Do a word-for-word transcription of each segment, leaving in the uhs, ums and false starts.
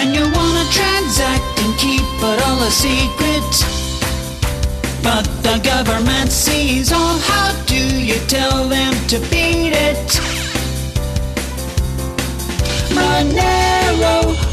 when you wanna transact and keep it all a secret. But the government sees all, how do you tell them to beat it? Monero,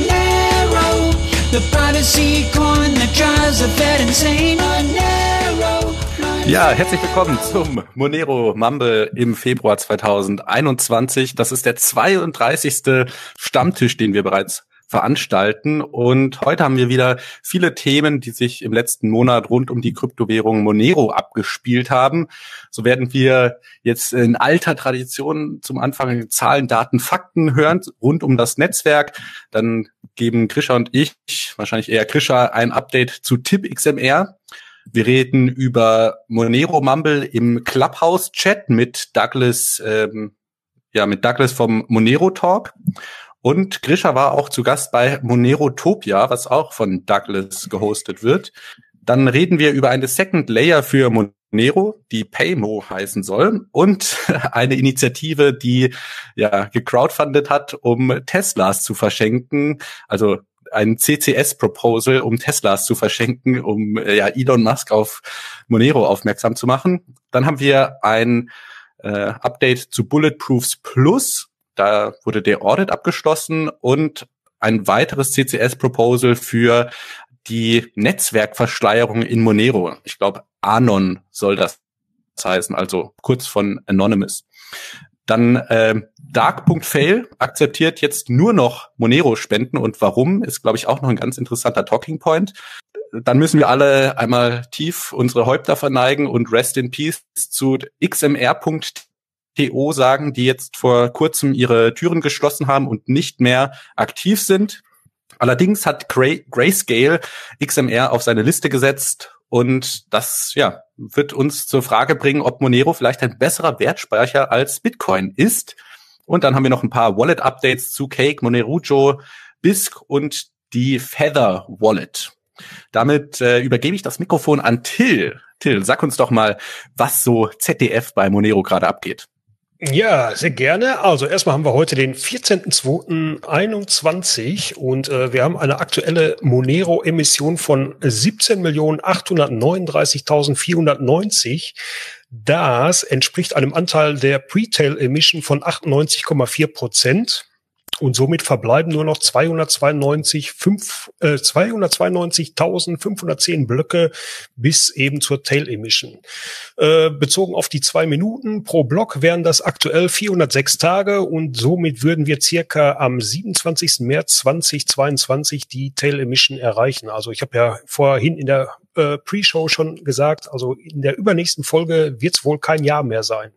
Monero, the privacy coin that drives the Fed insane. Monero, Monero. Ja, herzlich willkommen zum Monero Mumble im Februar zweitausendeinundzwanzig. Das ist der zweiunddreißigste Stammtisch, den wir bereits veranstalten. Und heute haben wir wieder viele Themen, die sich im letzten Monat rund um die Kryptowährung Monero abgespielt haben. So werden wir jetzt in alter Tradition zum Anfang Zahlen, Daten, Fakten hören rund um das Netzwerk. Dann geben Grisha und ich, wahrscheinlich eher Grisha, ein Update zu TipXMR. Wir reden über Monero Mumble im Clubhouse-Chat mit Douglas, ähm, ja, mit Douglas vom Monero Talk. Und Grisha war auch zu Gast bei Monerotopia, was auch von Douglas gehostet wird. Dann reden wir über eine Second Layer für Monero, die Paymo heißen soll, und eine Initiative, die ja gecrowdfundet hat, um Teslas zu verschenken, also ein C C S-Proposal, um Teslas zu verschenken, um ja Elon Musk auf Monero aufmerksam zu machen. Dann haben wir ein äh, Update zu Bulletproofs Plus. Da wurde der Audit abgeschlossen und ein weiteres C C S-Proposal für die Netzwerkverschleierung in Monero. Ich glaube, Anon soll das heißen, also kurz von Anonymous. Dann äh, Dark.fail akzeptiert jetzt nur noch Monero-Spenden, und warum, ist, glaube ich, auch noch ein ganz interessanter Talking Point. Dann müssen wir alle einmal tief unsere Häupter verneigen und Rest in Peace zu X M R Punkt T O sagen, die jetzt vor kurzem ihre Türen geschlossen haben und nicht mehr aktiv sind. Allerdings hat Gray- Grayscale X M R auf seine Liste gesetzt, und das ja wird uns zur Frage bringen, ob Monero vielleicht ein besserer Wertspeicher als Bitcoin ist. Und dann haben wir noch ein paar Wallet-Updates zu Cake, Monerujo, Bisq und die Feather Wallet. Damit äh, übergebe ich das Mikrofon an Till. Till, sag uns doch mal, was so Z D F bei Monero gerade abgeht. Ja, sehr gerne. Also erstmal haben wir heute den vierzehnten zweiten einundzwanzig und äh, wir haben eine aktuelle Monero-Emission von siebzehn Millionen achthundertneununddreißigtausendvierhundertneunzig. Das entspricht einem Anteil der Pre-Tail-Emission von achtundneunzig Komma vier Prozent. Und somit verbleiben nur noch zweihundertzweiundneunzigtausendfünfhundertzehn Blöcke bis eben zur Tail Emission. Äh, bezogen auf die zwei Minuten pro Block wären das aktuell vierhundertsechs Tage, und somit würden wir circa am siebenundzwanzigsten März zweitausendzweiundzwanzig die Tail Emission erreichen. Also ich habe ja vorhin in der äh, Pre-Show schon gesagt, also in der übernächsten Folge wird es wohl kein Jahr mehr sein.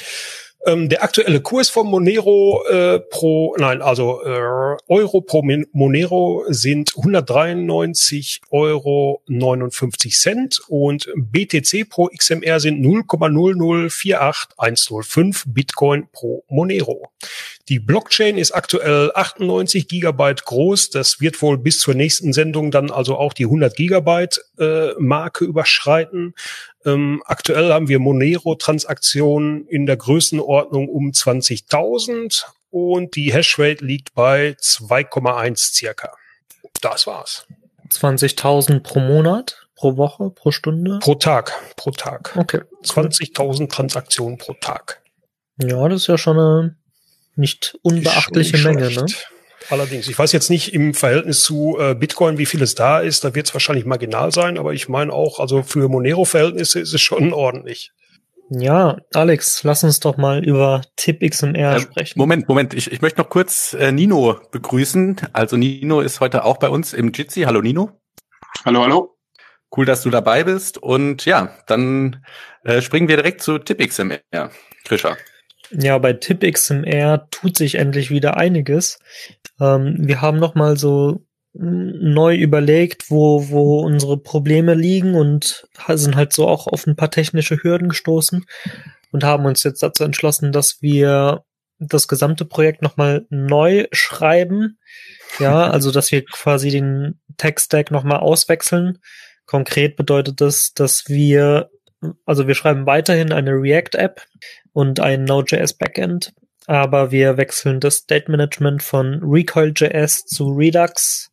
Ähm, der aktuelle Kurs von Monero äh, pro, nein, also äh, Euro pro Monero sind hundertdreiundneunzig Euro neunundfünfzig Cent, und B T C pro X M R sind null Komma null null vier acht eins null fünf Bitcoin pro Monero. Die Blockchain ist aktuell achtundneunzig Gigabyte groß. Das wird wohl bis zur nächsten Sendung dann also auch die hundert Gigabyte äh, Marke überschreiten. Ähm, aktuell haben wir Monero-Transaktionen in der Größenordnung um zwanzigtausend, und die Hashrate liegt bei zwei Komma eins circa. Das war's. zwanzigtausend pro Monat, pro Woche, pro Stunde? Pro Tag, pro Tag. Okay. zwanzigtausend Transaktionen pro Tag. Ja, das ist ja schon eine nicht unbeachtliche nicht Menge, schlecht. ne? Allerdings, ich weiß jetzt nicht im Verhältnis zu äh, Bitcoin, wie viel es da ist. Da wird es wahrscheinlich marginal sein, aber ich meine auch, also für Monero-Verhältnisse ist es schon ordentlich. Ja, Alex, lass uns doch mal über TipXMR äh, sprechen. Moment, Moment, ich, ich möchte noch kurz äh, Nino begrüßen. Also Nino ist heute auch bei uns im Jitsi. Hallo Nino. Hallo, hallo. Cool, dass du dabei bist. Und ja, dann äh, springen wir direkt zu TipXMR. Grisha. Ja, bei TipXMR tut sich endlich wieder einiges. Ähm, wir haben noch mal so neu überlegt, wo wo unsere Probleme liegen, und sind halt so auch auf ein paar technische Hürden gestoßen und haben uns jetzt dazu entschlossen, dass wir das gesamte Projekt noch mal neu schreiben. Ja, also dass wir quasi den Tech-Stack noch mal auswechseln. Konkret bedeutet das, dass wir, also wir schreiben weiterhin eine React-App und ein Node.js Backend, aber wir wechseln das State Management von Recoil.js zu Redux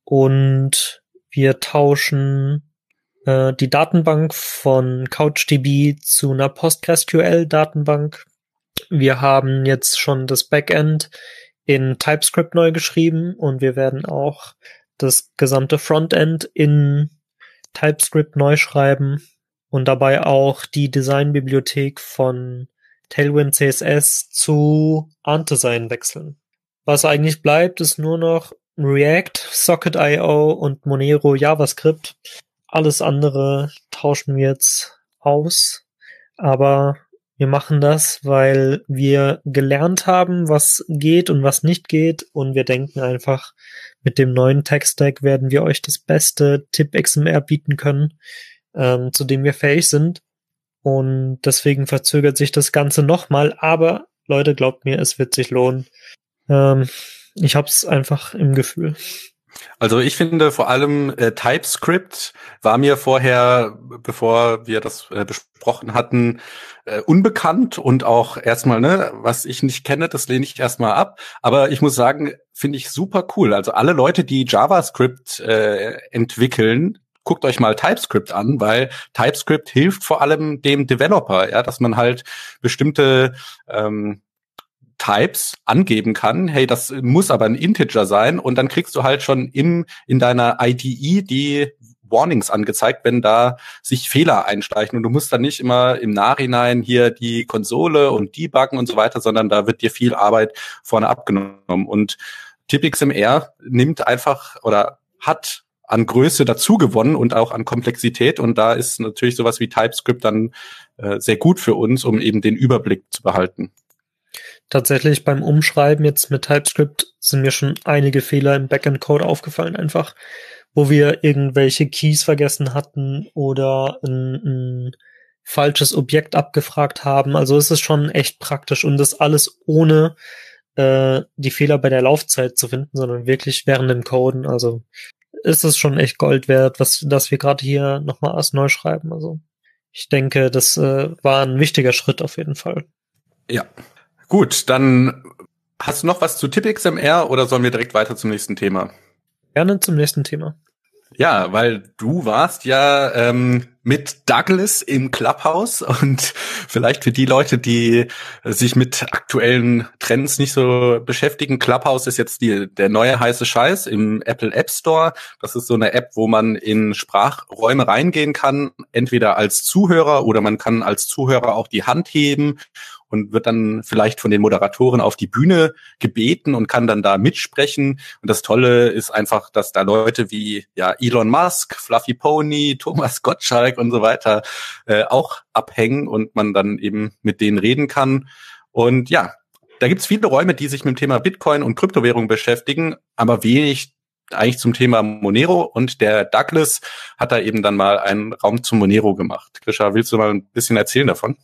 und wir tauschen äh, die Datenbank von CouchDB zu einer PostgreSQL-Datenbank. Wir haben jetzt schon das Backend in TypeScript neu geschrieben und wir werden auch das gesamte Frontend in TypeScript neu schreiben und dabei auch die Designbibliothek von Tailwind C S S zu Arndesign wechseln. Was eigentlich bleibt, ist nur noch React, Socket Punkt io und Monero JavaScript. Alles andere tauschen wir jetzt aus, aber wir machen das, weil wir gelernt haben, was geht und was nicht geht und wir denken einfach, mit dem neuen Tech-Stack werden wir euch das beste Tip-X M R bieten können, ähm, zu dem wir fähig sind. Und deswegen verzögert sich das Ganze nochmal. Aber Leute, glaubt mir, es wird sich lohnen. Ähm, ich hab's einfach im Gefühl. Also ich finde vor allem äh, TypeScript war mir vorher, bevor wir das äh, besprochen hatten, äh, unbekannt und auch erstmal, ne, was ich nicht kenne, das lehne ich erstmal ab. Aber ich muss sagen, finde ich super cool. Also alle Leute, die JavaScript äh, entwickeln, guckt euch mal TypeScript an, weil TypeScript hilft vor allem dem Developer, ja, dass man halt bestimmte ähm, Types angeben kann. Hey, das muss aber ein Integer sein und dann kriegst du halt schon im in deiner I D E die Warnings angezeigt, wenn da sich Fehler einschleichen und du musst dann nicht immer im Nachhinein hier die Konsole und debuggen und so weiter, sondern da wird dir viel Arbeit vorne abgenommen und Tip.X M R nimmt einfach oder hat an Größe dazu gewonnen und auch an Komplexität und da ist natürlich sowas wie TypeScript dann äh, sehr gut für uns, um eben den Überblick zu behalten. Tatsächlich beim Umschreiben jetzt mit TypeScript sind mir schon einige Fehler im Backend-Code aufgefallen, einfach, wo wir irgendwelche Keys vergessen hatten oder ein, ein falsches Objekt abgefragt haben. Also es ist schon echt praktisch und das alles ohne äh, die Fehler bei der Laufzeit zu finden, sondern wirklich während dem Coden. Also ist es schon echt Gold wert, was, dass wir gerade hier nochmal erst neu schreiben. Also ich denke, das äh, war ein wichtiger Schritt auf jeden Fall. Ja. Gut, dann hast du noch was zu Tip.X M R oder sollen wir direkt weiter zum nächsten Thema? Gerne zum nächsten Thema. Ja, weil du warst ja ähm, mit Douglas im Clubhouse und vielleicht für die Leute, die sich mit aktuellen Trends nicht so beschäftigen, Clubhouse ist jetzt die, der neue heiße Scheiß im Apple App Store. Das ist so eine App, wo man in Sprachräume reingehen kann, entweder als Zuhörer oder man kann als Zuhörer auch die Hand heben und wird dann vielleicht von den Moderatoren auf die Bühne gebeten und kann dann da mitsprechen. Und das Tolle ist einfach, dass da Leute wie ja Elon Musk, Fluffy Pony, Thomas Gottschalk und so weiter äh, auch abhängen und man dann eben mit denen reden kann. Und ja, da gibt's viele Räume, die sich mit dem Thema Bitcoin und Kryptowährung beschäftigen, aber wenig eigentlich zum Thema Monero. Und der Douglas hat da eben dann mal einen Raum zum Monero gemacht. Grisha, willst du mal ein bisschen erzählen davon?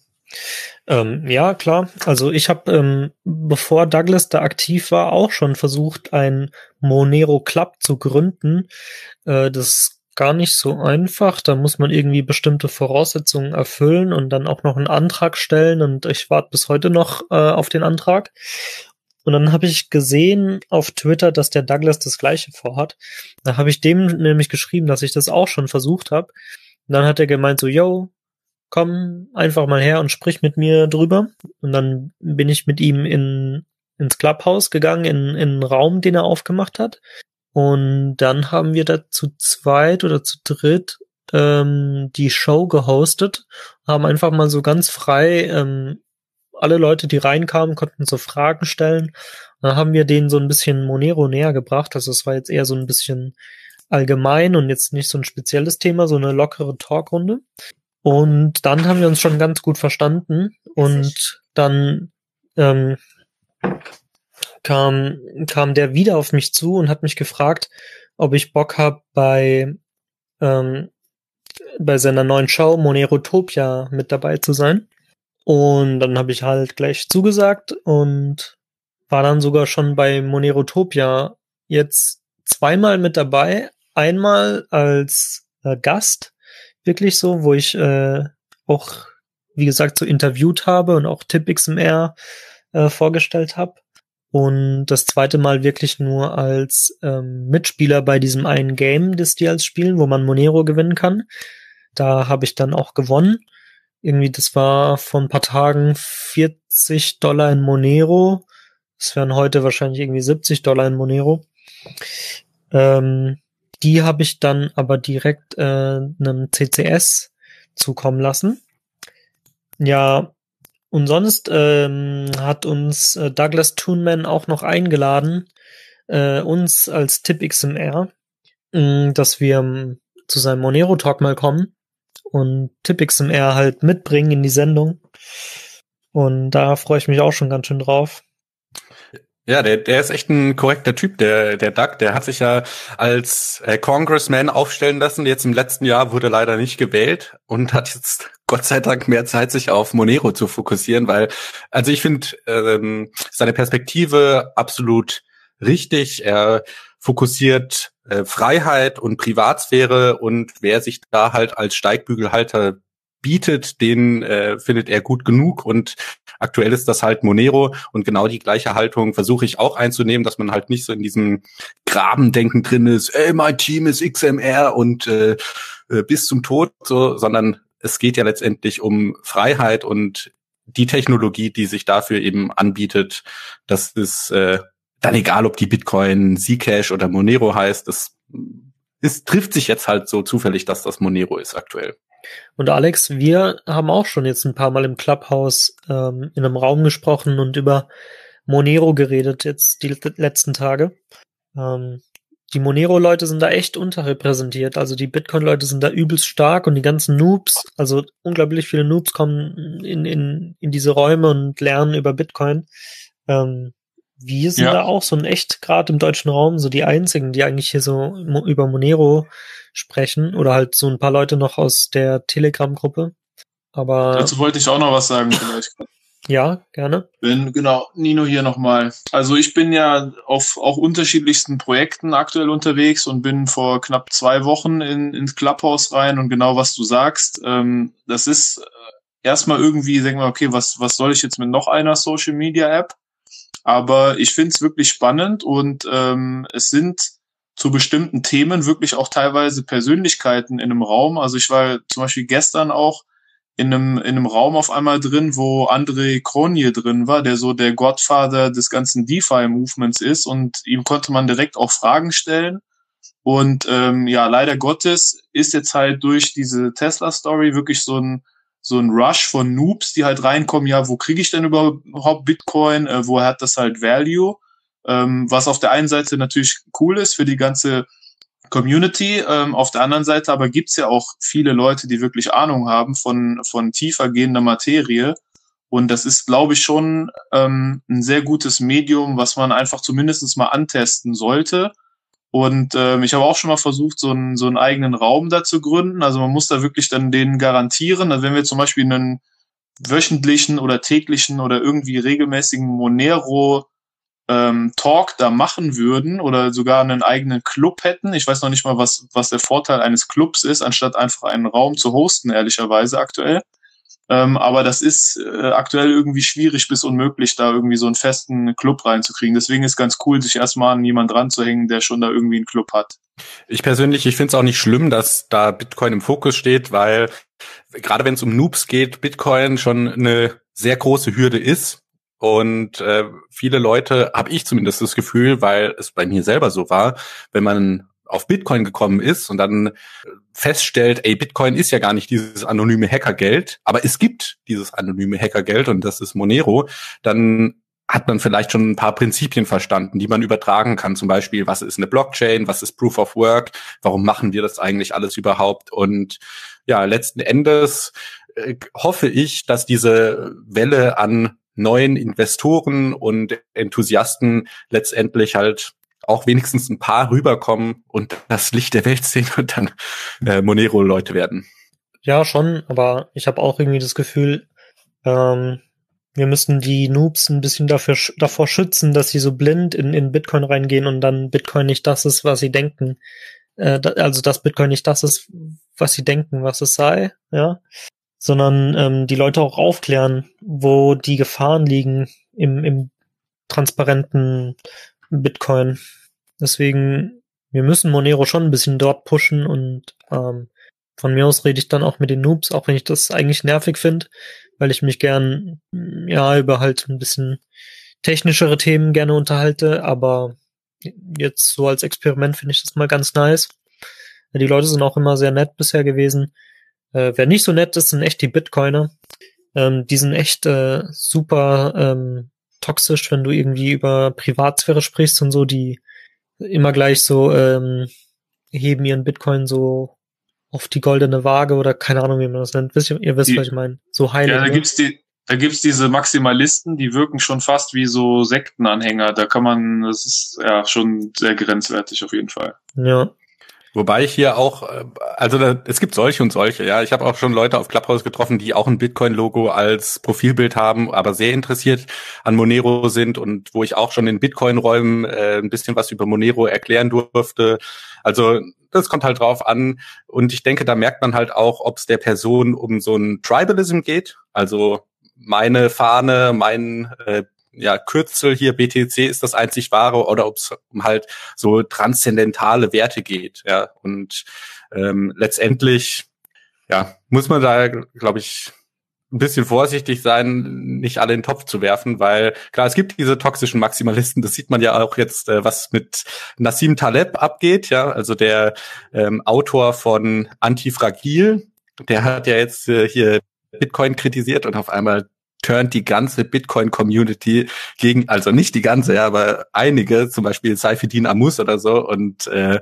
Ähm, ja, klar. Also ich habe, ähm, bevor Douglas da aktiv war, auch schon versucht, ein Monero Club zu gründen. Äh, das ist gar nicht so einfach. Da muss man irgendwie bestimmte Voraussetzungen erfüllen und dann auch noch einen Antrag stellen. Und ich warte bis heute noch äh, auf den Antrag. Und dann habe ich gesehen auf Twitter, dass der Douglas das Gleiche vorhat. Da habe ich dem nämlich geschrieben, dass ich das auch schon versucht habe. Und dann hat er gemeint so, yo, komm einfach mal her und sprich mit mir drüber. Und dann bin ich mit ihm in ins Clubhouse gegangen, in, in einen Raum, den er aufgemacht hat. Und dann haben wir da zu zweit oder zu dritt ähm, die Show gehostet, haben einfach mal so ganz frei ähm, alle Leute, die reinkamen, konnten so Fragen stellen. Dann haben wir denen so ein bisschen Monero näher gebracht. Also es war jetzt eher so ein bisschen allgemein und jetzt nicht so ein spezielles Thema, so eine lockere Talkrunde. Und dann haben wir uns schon ganz gut verstanden und dann ähm, kam kam der wieder auf mich zu und hat mich gefragt, ob ich Bock habe, bei ähm, bei seiner neuen Show Monerotopia mit dabei zu sein. Und dann habe ich halt gleich zugesagt und war dann sogar schon bei Monerotopia jetzt zweimal mit dabei. Einmal als äh, Gast, wirklich so, wo ich äh, auch, wie gesagt, so interviewt habe und auch Tip.X M R äh, vorgestellt habe. Und das zweite Mal wirklich nur als ähm, Mitspieler bei diesem einen Game, das die als spielen, wo man Monero gewinnen kann. Da habe ich dann auch gewonnen. Irgendwie, das war vor ein paar Tagen vierzig Dollar in Monero. Das wären heute wahrscheinlich irgendwie siebzig Dollar in Monero. Ähm, die habe ich dann aber direkt äh, einem C C S zukommen lassen. Ja, und sonst ähm, hat uns äh, Douglas Toonman auch noch eingeladen, äh, uns als TipXMR, mh, dass wir ähm, zu seinem Monero-Talk mal kommen und TipXMR halt mitbringen in die Sendung. Und da freue ich mich auch schon ganz schön drauf. Ja, der, der ist echt ein korrekter Typ, der, der Doug. Der hat sich ja als äh, Congressman aufstellen lassen. Jetzt im letzten Jahr wurde leider nicht gewählt und hat jetzt Gott sei Dank mehr Zeit, sich auf Monero zu fokussieren, weil, also ich finde ähm, seine Perspektive absolut richtig. Er fokussiert äh, Freiheit und Privatsphäre und wer sich da halt als Steigbügelhalter bietet, den äh, findet er gut genug und aktuell ist das halt Monero und genau die gleiche Haltung versuche ich auch einzunehmen, dass man halt nicht so in diesem Grabendenken drin ist, ey, mein Team ist X M R und äh, bis zum Tod, so, sondern es geht ja letztendlich um Freiheit und die Technologie, die sich dafür eben anbietet, das ist äh, dann egal, ob die Bitcoin Zcash oder Monero heißt, das ist, trifft sich jetzt halt so zufällig, dass das Monero ist aktuell. Und Alex, wir haben auch schon jetzt ein paar Mal im Clubhouse ähm, in einem Raum gesprochen und über Monero geredet jetzt die letzten Tage. Ähm, die Monero-Leute sind da echt unterrepräsentiert. Also die Bitcoin-Leute sind da übelst stark und die ganzen Noobs, also unglaublich viele Noobs kommen in in in diese Räume und lernen über Bitcoin. Ähm, wir sind ja da auch so ein echt, gerade im deutschen Raum, so die einzigen, die eigentlich hier so mo- über Monero sprechen oder halt so ein paar Leute noch aus der Telegram-Gruppe. Aber dazu wollte ich auch noch was sagen vielleicht. Ja, gerne. Wenn, genau, Nino hier nochmal. Also ich bin ja auf auch unterschiedlichsten Projekten aktuell unterwegs und bin vor knapp zwei Wochen in ins Clubhouse rein und genau was du sagst, ähm, das ist äh, erstmal irgendwie, sagen wir, okay, was was soll ich jetzt mit noch einer Social Media App? Aber ich finde es wirklich spannend und ähm, es sind zu bestimmten Themen wirklich auch teilweise Persönlichkeiten in einem Raum. Also ich war zum Beispiel gestern auch in einem in einem Raum auf einmal drin, wo André Cronje drin war, der so der Godfather des ganzen DeFi-Movements ist und ihm konnte man direkt auch Fragen stellen. Und ähm, ja, leider Gottes ist jetzt halt durch diese Tesla-Story wirklich so ein so ein Rush von Noobs, die halt reinkommen, ja, wo kriege ich denn überhaupt Bitcoin, äh, woher hat das halt Value, ähm, was auf der einen Seite natürlich cool ist für die ganze Community, ähm, auf der anderen Seite aber gibt's ja auch viele Leute, die wirklich Ahnung haben von von tiefer gehender Materie und das ist, glaube ich, schon ähm, ein sehr gutes Medium, was man einfach zumindest mal antesten sollte. Und ähm, ich habe auch schon mal versucht, so einen so einen eigenen Raum da zu gründen. Also man muss da wirklich dann denen garantieren, also wenn wir zum Beispiel einen wöchentlichen oder täglichen oder irgendwie regelmäßigen Monero ähm, Talk da machen würden oder sogar einen eigenen Club hätten. Ich weiß noch nicht mal, was was der Vorteil eines Clubs ist, anstatt einfach einen Raum zu hosten, ehrlicherweise aktuell. Ähm, aber das ist äh, aktuell irgendwie schwierig bis unmöglich, da irgendwie so einen festen Club reinzukriegen. Deswegen ist ganz cool, sich erstmal an jemanden ranzuhängen, der schon da irgendwie einen Club hat. Ich persönlich, ich finde es auch nicht schlimm, dass da Bitcoin im Fokus steht, weil gerade wenn es um Noobs geht, Bitcoin schon eine sehr große Hürde ist. Und äh, viele Leute, habe ich zumindest das Gefühl, weil es bei mir selber so war, wenn man auf Bitcoin gekommen ist und dann feststellt, ey, Bitcoin ist ja gar nicht dieses anonyme Hackergeld, aber es gibt dieses anonyme Hackergeld und das ist Monero, dann hat man vielleicht schon ein paar Prinzipien verstanden, die man übertragen kann. Zum Beispiel, was ist eine Blockchain, was ist Proof of Work, warum machen wir das eigentlich alles überhaupt? Und ja, letzten Endes äh, hoffe ich, dass diese Welle an neuen Investoren und Enthusiasten letztendlich halt auch wenigstens ein paar rüberkommen und das Licht der Welt sehen und dann äh, Monero-Leute werden. Ja, schon, aber ich habe auch irgendwie das Gefühl, ähm, wir müssen die Noobs ein bisschen dafür davor schützen, dass sie so blind in, in Bitcoin reingehen und dann Bitcoin nicht das ist, was sie denken. Äh, da, also dass Bitcoin nicht das ist, was sie denken, was es sei, ja. Sondern ähm, die Leute auch aufklären, wo die Gefahren liegen, im, im transparenten Bitcoin. Deswegen, wir müssen Monero schon ein bisschen dort pushen und ähm, von mir aus rede ich dann auch mit den Noobs, auch wenn ich das eigentlich nervig finde, weil ich mich gern ja über halt ein bisschen technischere Themen gerne unterhalte, aber jetzt so als Experiment finde ich das mal ganz nice. Die Leute sind auch immer sehr nett bisher gewesen. Äh, wer nicht so nett ist, sind echt die Bitcoiner. Ähm, die sind echt äh, super ähm, toxisch, wenn du irgendwie über Privatsphäre sprichst und so, die immer gleich so ähm, heben ihren Bitcoin so auf die goldene Waage oder keine Ahnung, wie man das nennt. Wisst ihr, ihr wisst, die, was ich meine. So heilig. Ja, da gibt's die, da gibt's diese Maximalisten, die wirken schon fast wie so Sektenanhänger. Da kann man, das ist ja schon sehr grenzwertig auf jeden Fall. Ja. Wobei ich hier auch, also da, es gibt solche und solche, ja. Ich habe auch schon Leute auf Clubhouse getroffen, die auch ein Bitcoin-Logo als Profilbild haben, aber sehr interessiert an Monero sind und wo ich auch schon in Bitcoin-Räumen äh, ein bisschen was über Monero erklären durfte. Also das kommt halt drauf an und ich denke, da merkt man halt auch, ob es der Person um so ein Tribalism geht, also meine Fahne, mein äh, ja, Kürzel hier, B T C ist das einzig wahre, oder ob es um halt so transzendentale Werte geht, ja, und ähm, letztendlich, ja, muss man da, glaube ich, ein bisschen vorsichtig sein, nicht alle in den Topf zu werfen, weil, klar, es gibt diese toxischen Maximalisten, das sieht man ja auch jetzt, äh, was mit Nassim Taleb abgeht, ja, also der ähm, Autor von Antifragil, der hat ja jetzt äh, hier Bitcoin kritisiert und auf einmal turnt die ganze Bitcoin-Community gegen, also nicht die ganze, ja, aber einige, zum Beispiel Saifedean Ammous oder so, und äh,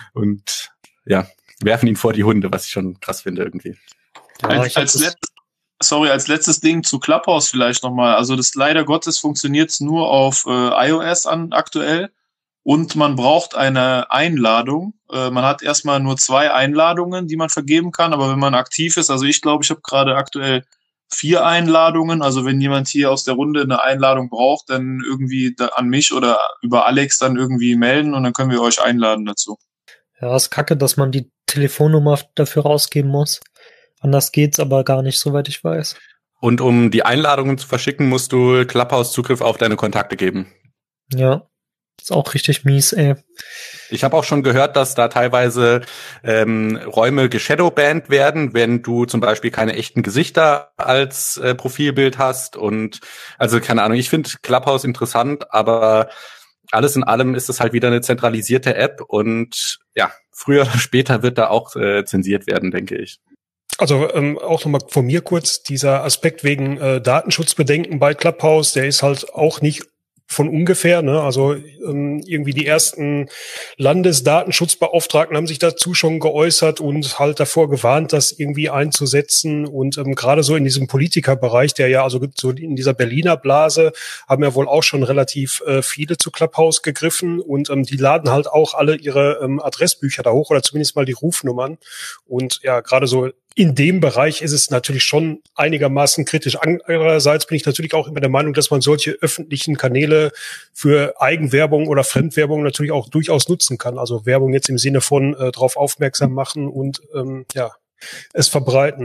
und ja, werfen ihn vor die Hunde, was ich schon krass finde irgendwie. Ja, als, als letzt, sorry, als letztes Ding zu Clubhouse vielleicht nochmal. Also das leider Gottes funktioniert nur auf äh, iOS an aktuell und man braucht eine Einladung. Äh, man hat erstmal nur zwei Einladungen, die man vergeben kann, aber wenn man aktiv ist, also ich glaube, ich habe gerade aktuell vier Einladungen, also wenn jemand hier aus der Runde eine Einladung braucht, dann irgendwie da an mich oder über Alex dann irgendwie melden und dann können wir euch einladen dazu. Ja, ist kacke, dass man die Telefonnummer dafür rausgeben muss. Anders geht's aber gar nicht, soweit ich weiß. Und um die Einladungen zu verschicken, musst du Clubhouse Zugriff auf deine Kontakte geben. Ja, ist auch richtig mies, ey. Ich habe auch schon gehört, dass da teilweise ähm, Räume geshadowbanned werden, wenn du zum Beispiel keine echten Gesichter als äh, Profilbild hast. Und also keine Ahnung, ich finde Clubhouse interessant, aber alles in allem ist es halt wieder eine zentralisierte App und ja, früher oder später wird da auch äh, zensiert werden, denke ich. Also ähm, auch nochmal von mir kurz, dieser Aspekt wegen äh, Datenschutzbedenken bei Clubhouse, der ist halt auch nicht von ungefähr, ne? Also ähm, irgendwie die ersten Landesdatenschutzbeauftragten haben sich dazu schon geäußert und halt davor gewarnt, das irgendwie einzusetzen. Und ähm, gerade so in diesem Politikerbereich, der ja also so in dieser Berliner Blase, haben ja wohl auch schon relativ äh, viele zu Clubhouse gegriffen und ähm, die laden halt auch alle ihre ähm, Adressbücher da hoch oder zumindest mal die Rufnummern. Und ja, gerade so in dem Bereich ist es natürlich schon einigermaßen kritisch. Andererseits bin ich natürlich auch immer der Meinung, dass man solche öffentlichen Kanäle für Eigenwerbung oder Fremdwerbung natürlich auch durchaus nutzen kann. Also Werbung jetzt im Sinne von äh, darauf aufmerksam machen und ähm, ja, es verbreiten.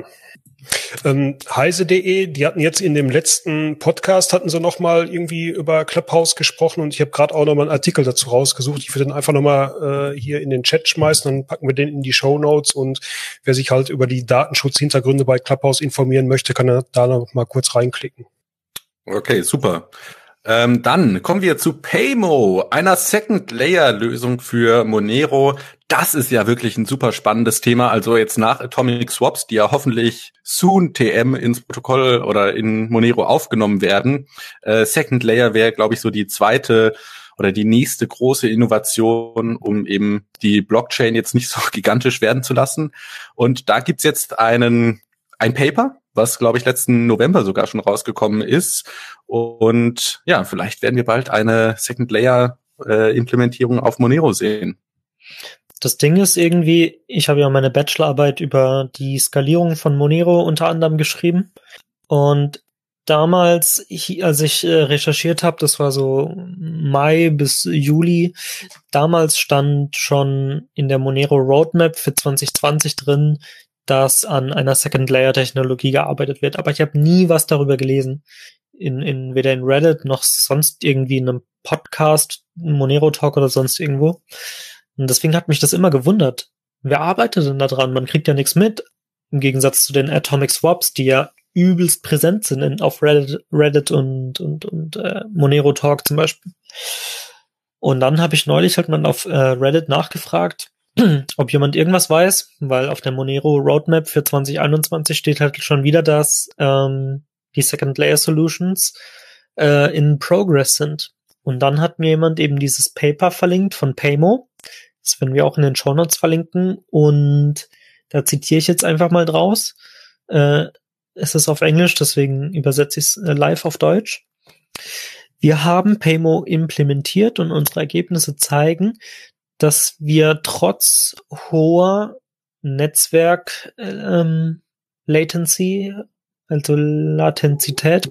Ähm, heise punkt de, die hatten jetzt in dem letzten Podcast, hatten sie nochmal irgendwie über Clubhouse gesprochen und ich habe gerade auch nochmal einen Artikel dazu rausgesucht. Ich würde den einfach nochmal äh, hier in den Chat schmeißen, dann packen wir den in die Shownotes und wer sich halt über die Datenschutzhintergründe bei Clubhouse informieren möchte, kann da noch mal kurz reinklicken. Okay, super. Ähm, dann kommen wir zu Paymo, einer Second-Layer-Lösung für Monero. Das ist ja wirklich ein super spannendes Thema. Also jetzt nach Atomic Swaps, die ja hoffentlich soon T M ins Protokoll oder in Monero aufgenommen werden. Äh, Second Layer wäre, glaube ich, so die zweite oder die nächste große Innovation, um eben die Blockchain jetzt nicht so gigantisch werden zu lassen. Und da gibt's jetzt einen ein Paper, was, glaube ich, letzten November sogar schon rausgekommen ist. Und ja, vielleicht werden wir bald eine Second-Layer-Implementierung auf Monero sehen. Das Ding ist irgendwie, ich habe ja meine Bachelorarbeit über die Skalierung von Monero unter anderem geschrieben. Und damals, ich, als ich äh, recherchiert habe, das war so Mai bis Juli, damals stand schon in der Monero Roadmap für zwanzig zwanzig drin, dass an einer Second-Layer-Technologie gearbeitet wird. Aber ich habe nie was darüber gelesen. in, in weder in Reddit noch sonst irgendwie in einem Podcast, Monero Talk oder sonst irgendwo. Und deswegen hat mich das immer gewundert. Wer arbeitet denn da dran? Man kriegt ja nichts mit. Im Gegensatz zu den Atomic Swaps, die ja übelst präsent sind in, auf Reddit, Reddit und, und, und äh, Monero Talk zum Beispiel. Und dann habe ich neulich halt mal auf äh, Reddit nachgefragt, ob jemand irgendwas weiß, weil auf der Monero Roadmap für zwanzig einundzwanzig steht halt schon wieder, dass ähm, die Second Layer Solutions äh, in Progress sind. Und dann hat mir jemand eben dieses Paper verlinkt von Paymo. Das werden wir auch in den Shownotes verlinken. Und da zitiere ich jetzt einfach mal draus. Äh, es ist auf Englisch, deswegen übersetze ich es äh, live auf Deutsch. Wir haben Paymo implementiert und unsere Ergebnisse zeigen, dass wir trotz hoher Netzwerk ähm, Latency, also Latenzität,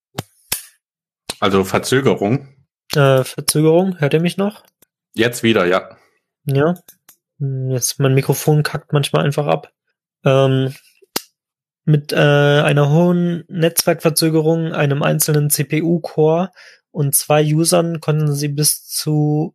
Also Verzögerung. äh, Verzögerung, hört ihr mich noch? Jetzt wieder, ja. Ja. Jetzt, mein Mikrofon kackt manchmal einfach ab. Ähm, mit äh, einer hohen Netzwerkverzögerung, einem einzelnen C P U-Core und zwei Usern konnten sie bis zu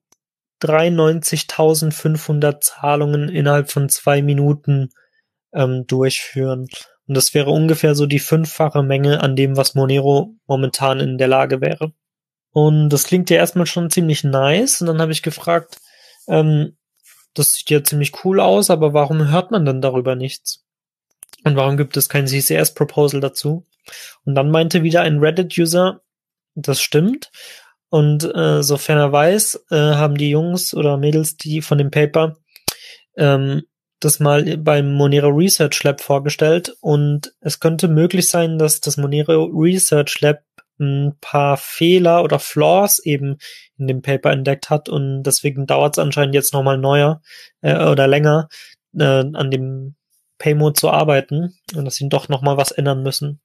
dreiundneunzigtausendfünfhundert Zahlungen innerhalb von zwei Minuten ähm, durchführen. Und das wäre ungefähr so die fünffache Menge an dem, was Monero momentan in der Lage wäre. Und das klingt ja erstmal schon ziemlich nice. Und dann habe ich gefragt, ähm, das sieht ja ziemlich cool aus, aber warum hört man dann darüber nichts? Und warum gibt es kein C C S-Proposal dazu? Und dann meinte wieder ein Reddit-User, das stimmt. Und äh, sofern er weiß, äh, haben die Jungs oder Mädels, die von dem Paper, ähm, das mal beim Monero Research Lab vorgestellt. Und es könnte möglich sein, dass das Monero Research Lab ein paar Fehler oder Flaws eben in dem Paper entdeckt hat. Und deswegen dauert es anscheinend jetzt nochmal neuer äh, oder länger äh, an dem Paymo zu arbeiten. Und dass sie doch nochmal was ändern müssen.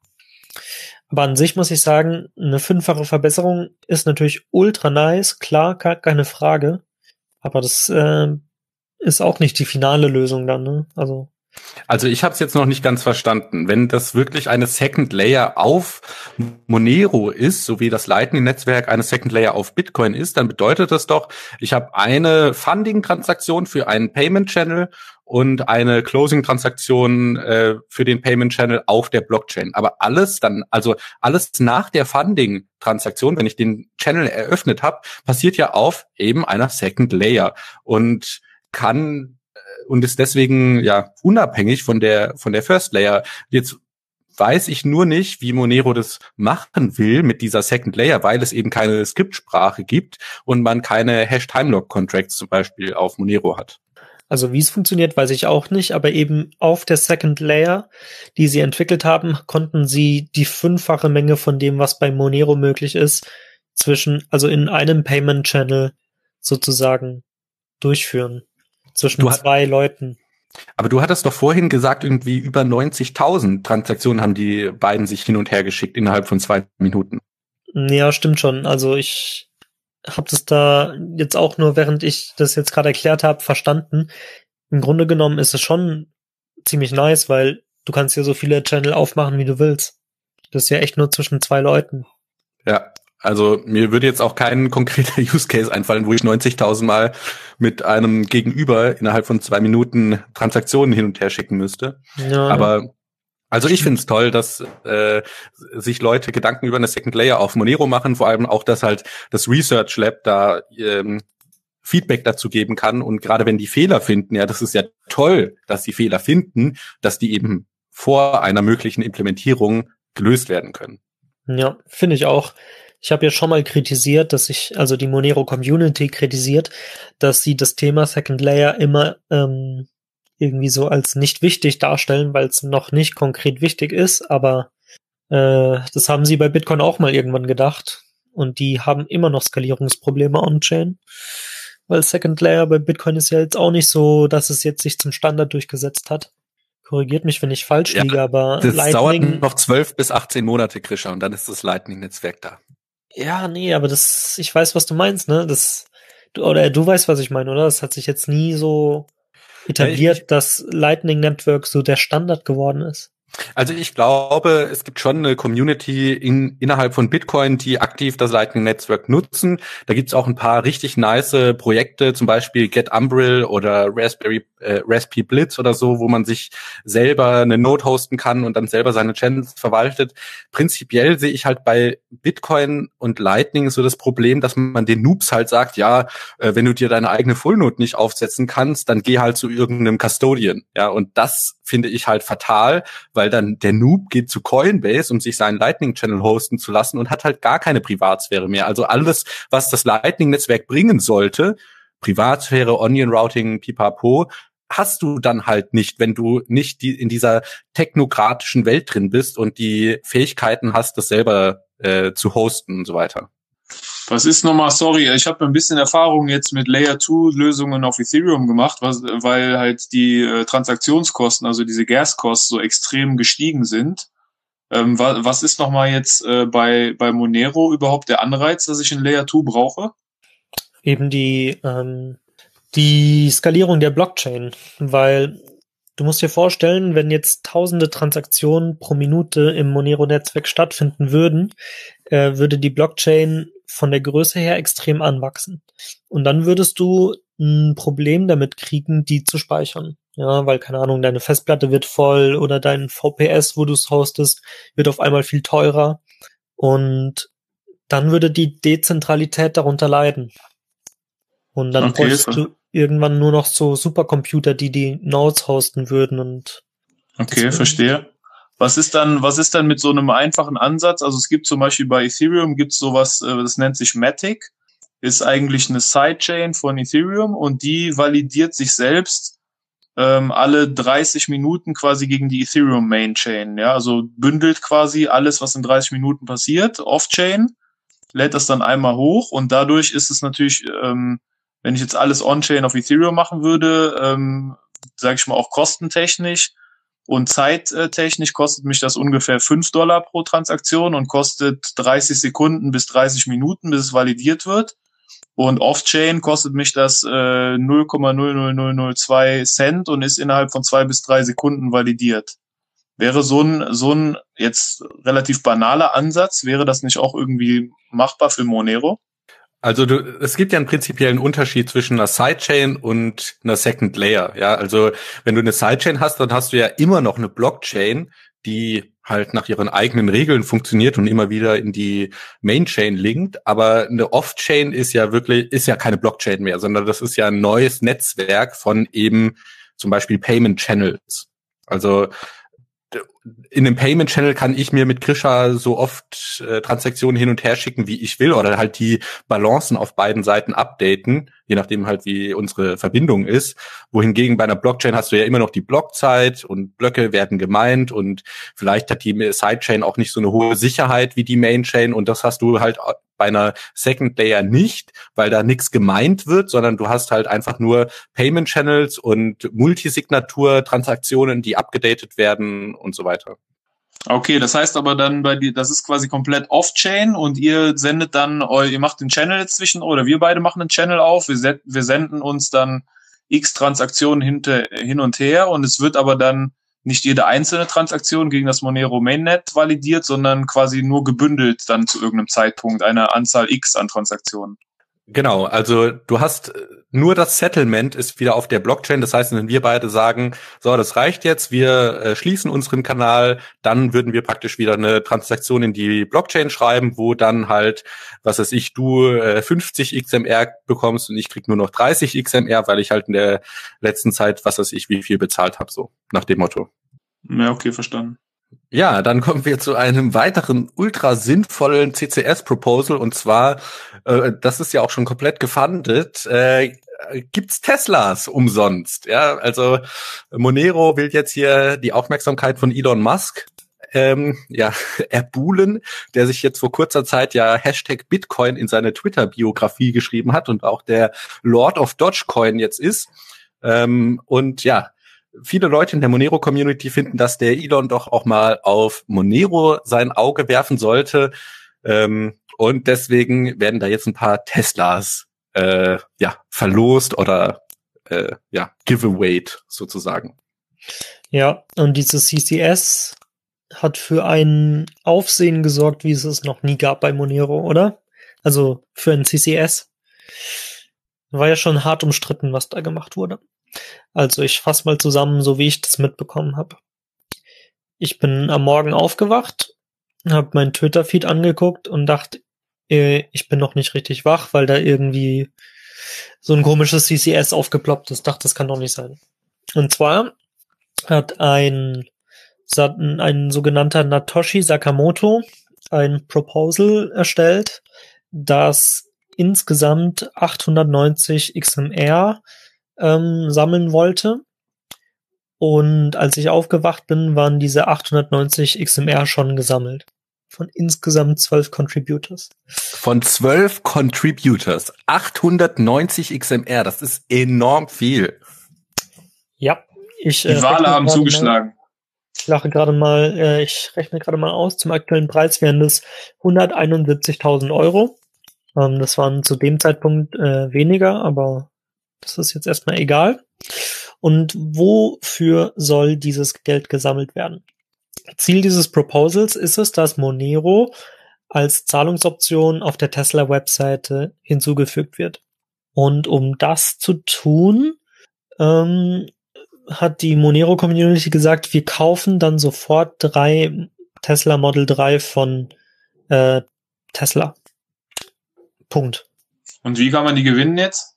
Aber an sich muss ich sagen, eine fünffache Verbesserung ist natürlich ultra nice, klar, keine Frage. Aber das äh, ist auch nicht die finale Lösung dann, ne? Also Also ich habe es jetzt noch nicht ganz verstanden. Wenn das wirklich eine Second Layer auf Monero ist, so wie das Lightning-Netzwerk eine Second Layer auf Bitcoin ist, dann bedeutet das doch, ich habe eine Funding-Transaktion für einen Payment-Channel und eine Closing-Transaktion äh, für den Payment-Channel auf der Blockchain. Aber alles dann, also alles nach der Funding-Transaktion, wenn ich den Channel eröffnet habe, passiert ja auf eben einer Second Layer und kann und ist deswegen ja unabhängig von der von der First Layer. Jetzt weiß ich nur nicht, wie Monero das machen will mit dieser Second Layer, weil es eben keine Skriptsprache gibt und man keine Hash-Time-Lock-Contracts zum Beispiel auf Monero hat. Also wie es funktioniert, weiß ich auch nicht, aber eben auf der Second Layer, die sie entwickelt haben, konnten sie die fünffache Menge von dem, was bei Monero möglich ist, zwischen, also in einem Payment Channel sozusagen durchführen. Zwischen Du zwei Leuten. Aber du hattest doch vorhin gesagt, irgendwie über neunzigtausend Transaktionen haben die beiden sich hin und her geschickt innerhalb von zwei Minuten. Ja, stimmt schon. Also ich habe das da jetzt auch nur, während ich das jetzt gerade erklärt habe, verstanden. Im Grunde genommen ist es schon ziemlich nice, weil du kannst ja so viele Channel aufmachen, wie du willst. Das ist ja echt nur zwischen zwei Leuten. Ja, also mir würde jetzt auch kein konkreter Use Case einfallen, wo ich neunzigtausend Mal mit einem Gegenüber innerhalb von zwei Minuten Transaktionen hin und her schicken müsste. Ja, Aber also ich finde es toll, dass äh, sich Leute Gedanken über eine Second Layer auf Monero machen, vor allem auch, dass halt das Research Lab da ähm, Feedback dazu geben kann. Und gerade wenn die Fehler finden, ja, das ist ja toll, dass die Fehler finden, dass die eben vor einer möglichen Implementierung gelöst werden können. Ja, finde ich auch. Ich habe ja schon mal kritisiert, dass ich, also die Monero Community kritisiert, dass sie das Thema Second Layer immer ähm, irgendwie so als nicht wichtig darstellen, weil es noch nicht konkret wichtig ist, aber äh, das haben sie bei Bitcoin auch mal irgendwann gedacht und die haben immer noch Skalierungsprobleme on-chain, weil Second Layer bei Bitcoin ist ja jetzt auch nicht so, dass es jetzt sich zum Standard durchgesetzt hat. Korrigiert mich, wenn ich falsch ja, liege, aber das Lightning dauert noch zwölf bis achtzehn Monate, Krischer, und dann ist das Lightning-Netzwerk da. Ja, nee, aber das, ich weiß, was du meinst, ne? Das, du, oder du weißt, was ich meine, oder? Das hat sich jetzt nie so etabliert, ja, ich, dass Lightning Network so der Standard geworden ist. Also ich glaube, es gibt schon eine Community in, innerhalb von Bitcoin, die aktiv das Lightning-Netzwerk nutzen. Da gibt's auch ein paar richtig nice Projekte, zum Beispiel Get Umbrel oder Raspberry äh, Raspi Blitz oder so, wo man sich selber eine Node hosten kann und dann selber seine Channels verwaltet. Prinzipiell sehe ich halt bei Bitcoin und Lightning so das Problem, dass man den Noobs halt sagt, ja, äh, wenn du dir deine eigene Full-Node nicht aufsetzen kannst, dann geh halt zu irgendeinem Custodian. Ja, und das finde ich halt fatal, weil dann der Noob geht zu Coinbase, um sich seinen Lightning-Channel hosten zu lassen und hat halt gar keine Privatsphäre mehr. Also alles, was das Lightning-Netzwerk bringen sollte, Privatsphäre, Onion-Routing, pipapo, hast du dann halt nicht, wenn du nicht die in dieser technokratischen Welt drin bist und die Fähigkeiten hast, das selber äh, zu hosten und so weiter. Was ist nochmal, sorry, ich habe ein bisschen Erfahrung jetzt mit Layer zwei Lösungen auf Ethereum gemacht, was, weil halt die äh, Transaktionskosten, also diese Gas-Kosten so extrem gestiegen sind. Ähm, wa- was ist nochmal jetzt äh, bei, bei Monero überhaupt der Anreiz, dass ich ein Layer zwei brauche? Eben die, ähm, die Skalierung der Blockchain, weil du musst dir vorstellen, wenn jetzt tausende Transaktionen pro Minute im Monero-Netzwerk stattfinden würden, äh, würde die Blockchain von der Größe her extrem anwachsen. Und dann würdest du ein Problem damit kriegen, die zu speichern. Ja, weil, keine Ahnung, deine Festplatte wird voll oder dein V P S, wo du es hostest, wird auf einmal viel teurer. Und dann würde die Dezentralität darunter leiden. Und dann Okay, bräuchst ver- du irgendwann nur noch so Supercomputer, die die Nodes hosten würden und Okay, Deswegen- verstehe. Was ist dann, was ist dann mit so einem einfachen Ansatz? Also es gibt zum Beispiel bei Ethereum gibt's sowas, äh, das nennt sich Matic, ist eigentlich eine Sidechain von Ethereum und die validiert sich selbst ähm, alle dreißig Minuten quasi gegen die Ethereum Mainchain. Ja, also bündelt quasi alles, was in dreißig Minuten passiert, Off-Chain, lädt das dann einmal hoch und dadurch ist es natürlich, ähm, wenn ich jetzt alles On-Chain auf Ethereum machen würde, ähm, sage ich mal auch kostentechnisch und zeittechnisch kostet mich das ungefähr fünf Dollar pro Transaktion und kostet dreißig Sekunden bis dreißig Minuten, bis es validiert wird. Und Off-Chain kostet mich das äh, null Komma null null null null zwei Cent und ist innerhalb von zwei bis drei Sekunden validiert. Wäre so ein, so ein jetzt relativ banaler Ansatz, wäre das nicht auch irgendwie machbar für Monero? Also du, es gibt ja einen prinzipiellen Unterschied zwischen einer Sidechain und einer Second Layer. Ja, also wenn du eine Sidechain hast, dann hast du ja immer noch eine Blockchain, die halt nach ihren eigenen Regeln funktioniert und immer wieder in die Mainchain linkt. Aber eine Off-Chain ist ja wirklich, ist ja keine Blockchain mehr, sondern das ist ja ein neues Netzwerk von eben zum Beispiel Payment Channels. Also in einem Payment Channel kann ich mir mit Krisha so oft äh, Transaktionen hin und her schicken, wie ich will, oder halt die Balancen auf beiden Seiten updaten, je nachdem halt, wie unsere Verbindung ist. Wohingegen bei einer Blockchain hast du ja immer noch die Blockzeit und Blöcke werden gemeint und vielleicht hat die Sidechain auch nicht so eine hohe Sicherheit wie die Mainchain und das hast du halt bei einer Second Layer nicht, weil da nichts gemeint wird, sondern du hast halt einfach nur Payment Channels und Multisignatur-Transaktionen, die abgedatet werden und so weiter. Okay, das heißt aber dann bei dir, das ist quasi komplett Off-Chain und ihr sendet dann, eu- ihr macht den Channel jetzt zwischen, oder wir beide machen einen Channel auf, wir, se- wir senden uns dann x Transaktionen hinter, hin und her und es wird aber dann nicht jede einzelne Transaktion gegen das Monero Mainnet validiert, sondern quasi nur gebündelt dann zu irgendeinem Zeitpunkt eine Anzahl X an Transaktionen. Genau, also du hast nur das Settlement ist wieder auf der Blockchain. Das heißt, wenn wir beide sagen, so, das reicht jetzt, wir äh, schließen unseren Kanal, dann würden wir praktisch wieder eine Transaktion in die Blockchain schreiben, wo dann halt, was weiß ich, du äh, fünfzig X M R bekommst und ich krieg nur noch dreißig X M R, weil ich halt in der letzten Zeit, was weiß ich, wie viel bezahlt habe, so nach dem Motto. Ja, okay, verstanden. Ja, dann kommen wir zu einem weiteren ultra sinnvollen C C S-Proposal und zwar, äh, das ist ja auch schon komplett gefundet, äh, gibt's Teslas umsonst. Ja, also Monero will jetzt hier die Aufmerksamkeit von Elon Musk ähm, ja erbuhlen, der sich jetzt vor kurzer Zeit ja Hashtag Bitcoin in seine Twitter-Biografie geschrieben hat und auch der Lord of Dogecoin jetzt ist. Ähm, und ja, viele Leute in der Monero-Community finden, dass der Elon doch auch mal auf Monero sein Auge werfen sollte. Ähm, und deswegen werden da jetzt ein paar Teslas äh, ja verlost oder äh, ja giveawayed sozusagen. Ja, und diese C C S hat für ein Aufsehen gesorgt, wie es es noch nie gab bei Monero, oder? Also für ein C C S. War ja schon hart umstritten, was da gemacht wurde. Also ich fasse mal zusammen, so wie ich das mitbekommen habe. Ich bin am Morgen aufgewacht, habe meinen Twitter-Feed angeguckt und dachte, äh, ich bin noch nicht richtig wach, weil da irgendwie so ein komisches C C S aufgeploppt ist. Dachte, das kann doch nicht sein. Und zwar hat ein, ein sogenannter Satoshi Sakamoto ein Proposal erstellt, das insgesamt achthundertneunzig X M R ähm, sammeln wollte. Und als ich aufgewacht bin, waren diese achthundertneunzig X M R schon gesammelt. Von insgesamt zwölf Contributors. Von zwölf Contributors. achthundertneunzig X M R, das ist enorm viel. Ja, ich... Die äh, Wale haben zugeschlagen. Mal, ich lache gerade mal, äh, ich rechne gerade mal aus, zum aktuellen Preis wären das hunderteinundsiebzigtausend Euro. Ähm, das waren zu dem Zeitpunkt äh, weniger, aber das ist jetzt erstmal egal. Und wofür soll dieses Geld gesammelt werden? Ziel dieses Proposals ist es, dass Monero als Zahlungsoption auf der Tesla-Webseite hinzugefügt wird. Und um das zu tun, ähm, hat die Monero-Community gesagt, wir kaufen dann sofort drei Tesla Model drei von äh, Tesla. Punkt. Und wie kann man die gewinnen jetzt?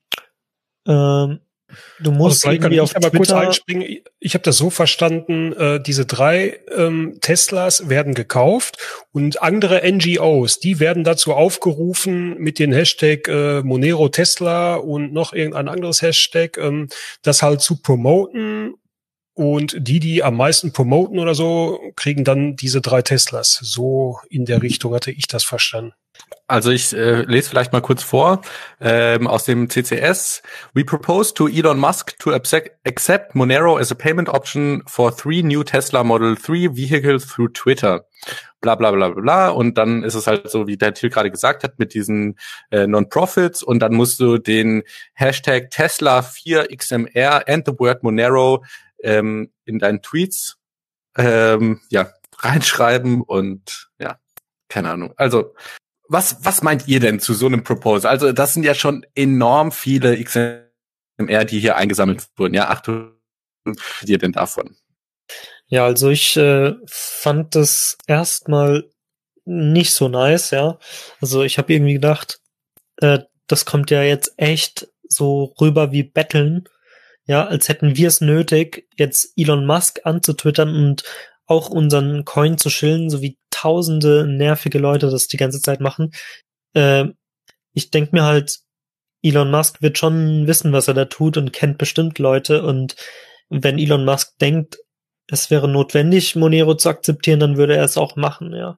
Ähm, du musst also irgendwie ich auf aber Twitter... kurz einspringen. Ich habe das so verstanden, äh, diese drei ähm, Teslas werden gekauft und andere N G Os, die werden dazu aufgerufen, mit den Hashtag äh, Monero Tesla und noch irgendein anderes Hashtag, ähm, das halt zu promoten. Und die, die am meisten promoten oder so, kriegen dann diese drei Teslas. So in der Richtung hatte ich das verstanden. Also ich äh, lese vielleicht mal kurz vor ähm, aus dem C C S. We propose to Elon Musk to accept Monero as a payment option for three new Tesla Model three vehicles through Twitter. Bla bla bla bla. Und dann ist es halt so, wie der Till gerade gesagt hat, mit diesen äh, Non-Profits. Und dann musst du den Hashtag Tesla vier X M R and the word Monero ähm, in deinen Tweets ähm, ja reinschreiben. Und ja, keine Ahnung. Also Was, was meint ihr denn zu so einem Proposal? Also das sind ja schon enorm viele X M R, die hier eingesammelt wurden. Ja, Achtung, was haltet ihr denn davon? Ja, also ich äh, fand das erstmal nicht so nice, ja. Also ich habe irgendwie gedacht, äh, das kommt ja jetzt echt so rüber wie Betteln, ja, als hätten wir es nötig, jetzt Elon Musk anzutwittern und auch unseren Coin zu schillen, so wie tausende nervige Leute das die ganze Zeit machen. Äh, ich denk mir halt, Elon Musk wird schon wissen, was er da tut und kennt bestimmt Leute. Und wenn Elon Musk denkt, es wäre notwendig, Monero zu akzeptieren, dann würde er es auch machen, ja.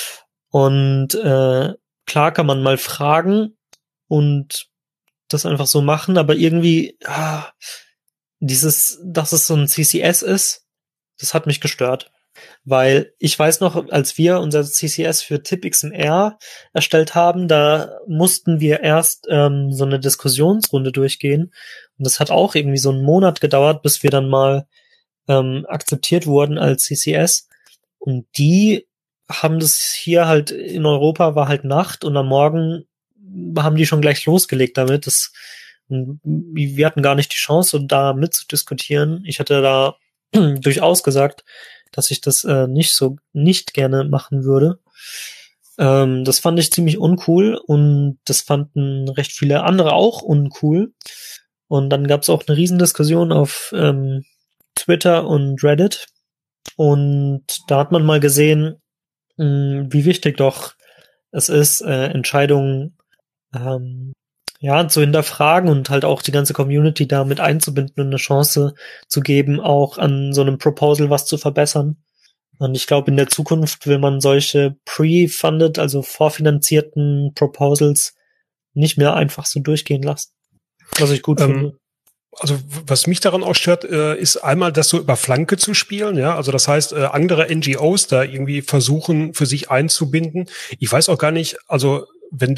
Und äh, klar kann man mal fragen und das einfach so machen, aber irgendwie ah, dieses, dass es so ein C C S ist, das hat mich gestört. Weil ich weiß noch, als wir unser C C S für TipXMR erstellt haben, da mussten wir erst ähm, so eine Diskussionsrunde durchgehen. Und das hat auch irgendwie so einen Monat gedauert, bis wir dann mal ähm, akzeptiert wurden als C C S. Und die haben das hier halt in Europa, war halt Nacht und am Morgen haben die schon gleich losgelegt damit. Das, wir hatten gar nicht die Chance, da mitzudiskutieren. Ich hatte da durchaus gesagt, dass ich das äh, nicht so nicht gerne machen würde. Ähm, das fand ich ziemlich uncool und das fanden recht viele andere auch uncool. Und dann gab es auch eine Riesendiskussion auf ähm, Twitter und Reddit. Und da hat man mal gesehen, mh, wie wichtig doch es ist, äh, Entscheidungen ähm, ja, zu hinterfragen und halt auch die ganze Community da mit einzubinden und eine Chance zu geben, auch an so einem Proposal was zu verbessern. Und ich glaube, in der Zukunft will man solche pre-funded, also vorfinanzierten Proposals nicht mehr einfach so durchgehen lassen. Was ich gut ähm, finde. Also was mich daran auch stört, äh, ist einmal das so über Flanke zu spielen, ja, also das heißt, äh, andere N G Os da irgendwie versuchen, für sich einzubinden. Ich weiß auch gar nicht, also wenn du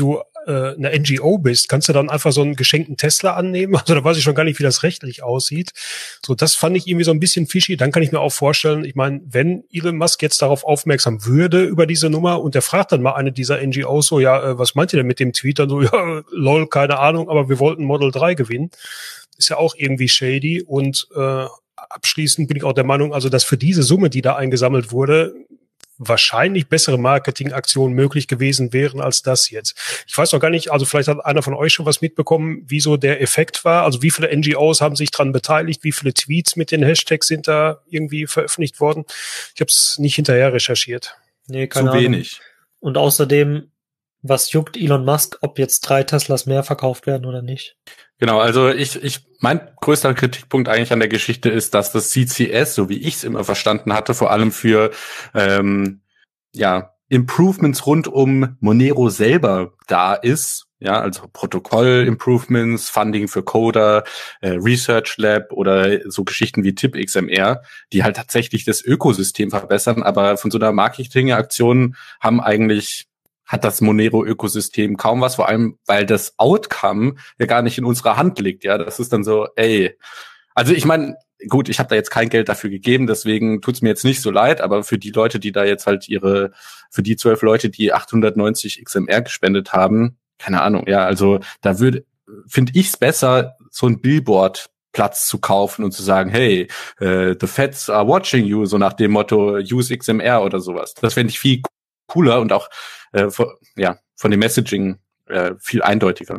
äh, eine N G O bist, kannst du dann einfach so einen geschenkten Tesla annehmen? Also da weiß ich schon gar nicht, wie das rechtlich aussieht. So, das fand ich irgendwie so ein bisschen fishy. Dann kann ich mir auch vorstellen, ich meine, wenn Elon Musk jetzt darauf aufmerksam würde über diese Nummer und der fragt dann mal eine dieser N G Os so, ja, äh, was meint ihr denn mit dem Tweet? Dann so, ja, lol, keine Ahnung, aber wir wollten Model drei gewinnen. Ist ja auch irgendwie shady. Und äh, abschließend bin ich auch der Meinung, also dass für diese Summe, die da eingesammelt wurde, wahrscheinlich bessere Marketingaktionen möglich gewesen wären als das jetzt. Ich weiß noch gar nicht, also vielleicht hat einer von euch schon was mitbekommen, wie so der Effekt war. Also wie viele N G Os haben sich dran beteiligt, wie viele Tweets mit den Hashtags sind da irgendwie veröffentlicht worden. Ich habe es nicht hinterher recherchiert. Nee, keine Zu Ahnung. wenig. Und außerdem, was juckt Elon Musk, ob jetzt drei Teslas mehr verkauft werden oder nicht? Genau, also ich, ich, mein größter Kritikpunkt eigentlich an der Geschichte ist, dass das C C S, so wie ich es immer verstanden hatte, vor allem für ähm, ja Improvements rund um Monero selber da ist, ja, also Protokoll-Improvements, Funding für Coder, äh, Research Lab oder so Geschichten wie TipXMR, die halt tatsächlich das Ökosystem verbessern, aber von so einer Marketingaktion haben eigentlich hat das Monero-Ökosystem kaum was, vor allem, weil das Outcome ja gar nicht in unserer Hand liegt, ja, das ist dann so, ey, also ich meine, gut, ich habe da jetzt kein Geld dafür gegeben, deswegen tut's mir jetzt nicht so leid, aber für die Leute, die da jetzt halt ihre, für die zwölf Leute, die achthundertneunzig X M R gespendet haben, keine Ahnung, ja, also da würde, finde ich's besser, so ein Billboard Platz zu kaufen und zu sagen, hey, uh, the feds are watching you, so nach dem Motto, use X M R oder sowas. Das fände ich viel cooler und auch äh, von, ja, von dem Messaging äh, viel eindeutiger.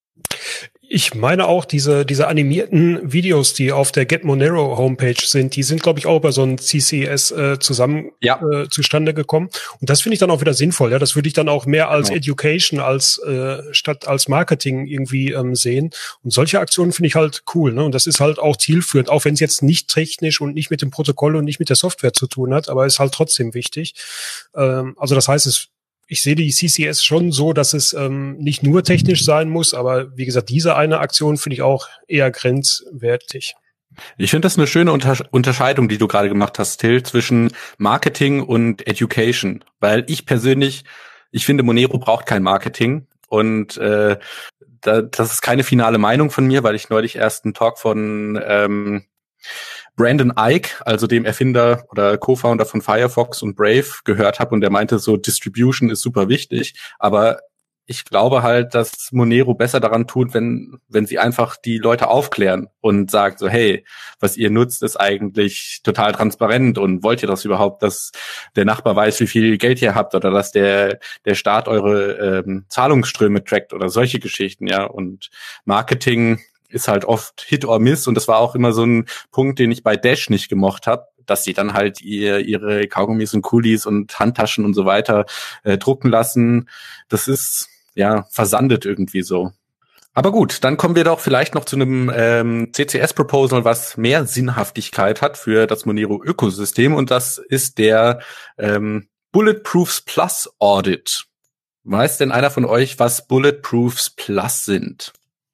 Ich meine auch, diese diese animierten Videos, die auf der Get Monero Homepage sind, die sind, glaube ich, auch bei so einem C C S äh, zusammen ja. äh, zustande gekommen. Und das finde ich dann auch wieder sinnvoll. Ja, das würde ich dann auch mehr als genau. Education als äh, statt als Marketing irgendwie ähm, sehen. Und solche Aktionen finde ich halt cool. Ne? Und das ist halt auch zielführend, auch wenn es jetzt nicht technisch und nicht mit dem Protokoll und nicht mit der Software zu tun hat, aber ist halt trotzdem wichtig. Ähm, also das heißt, es ich sehe die C C S schon so, dass es ähm, nicht nur technisch sein muss, aber wie gesagt, diese eine Aktion finde ich auch eher grenzwertig. Ich finde das eine schöne Unter- Unterscheidung, die du gerade gemacht hast, Till, zwischen Marketing und Education, weil ich persönlich, ich finde, Monero braucht kein Marketing und äh, da, das ist keine finale Meinung von mir, weil ich neulich erst einen Talk von ähm, Brandon Ike, also dem Erfinder oder Co-Founder von Firefox und Brave, gehört habe und der meinte so, Distribution ist super wichtig, aber ich glaube halt, dass Monero besser daran tut, wenn wenn sie einfach die Leute aufklären und sagen so, hey, was ihr nutzt, ist eigentlich total transparent und wollt ihr das überhaupt, dass der Nachbar weiß, wie viel Geld ihr habt oder dass der der Staat eure ähm, Zahlungsströme trackt oder solche Geschichten, ja, und Marketing ist halt oft Hit or Miss und das war auch immer so ein Punkt, den ich bei Dash nicht gemocht habe, dass sie dann halt ihr, ihre Kaugummis und Kulis und Handtaschen und so weiter äh, drucken lassen. Das ist, ja, versandet irgendwie so. Aber gut, dann kommen wir doch vielleicht noch zu einem ähm, C C S-Proposal, was mehr Sinnhaftigkeit hat für das Monero-Ökosystem und das ist der ähm, Bulletproofs Plus Audit. Weiß denn einer von euch, was Bulletproofs Plus sind?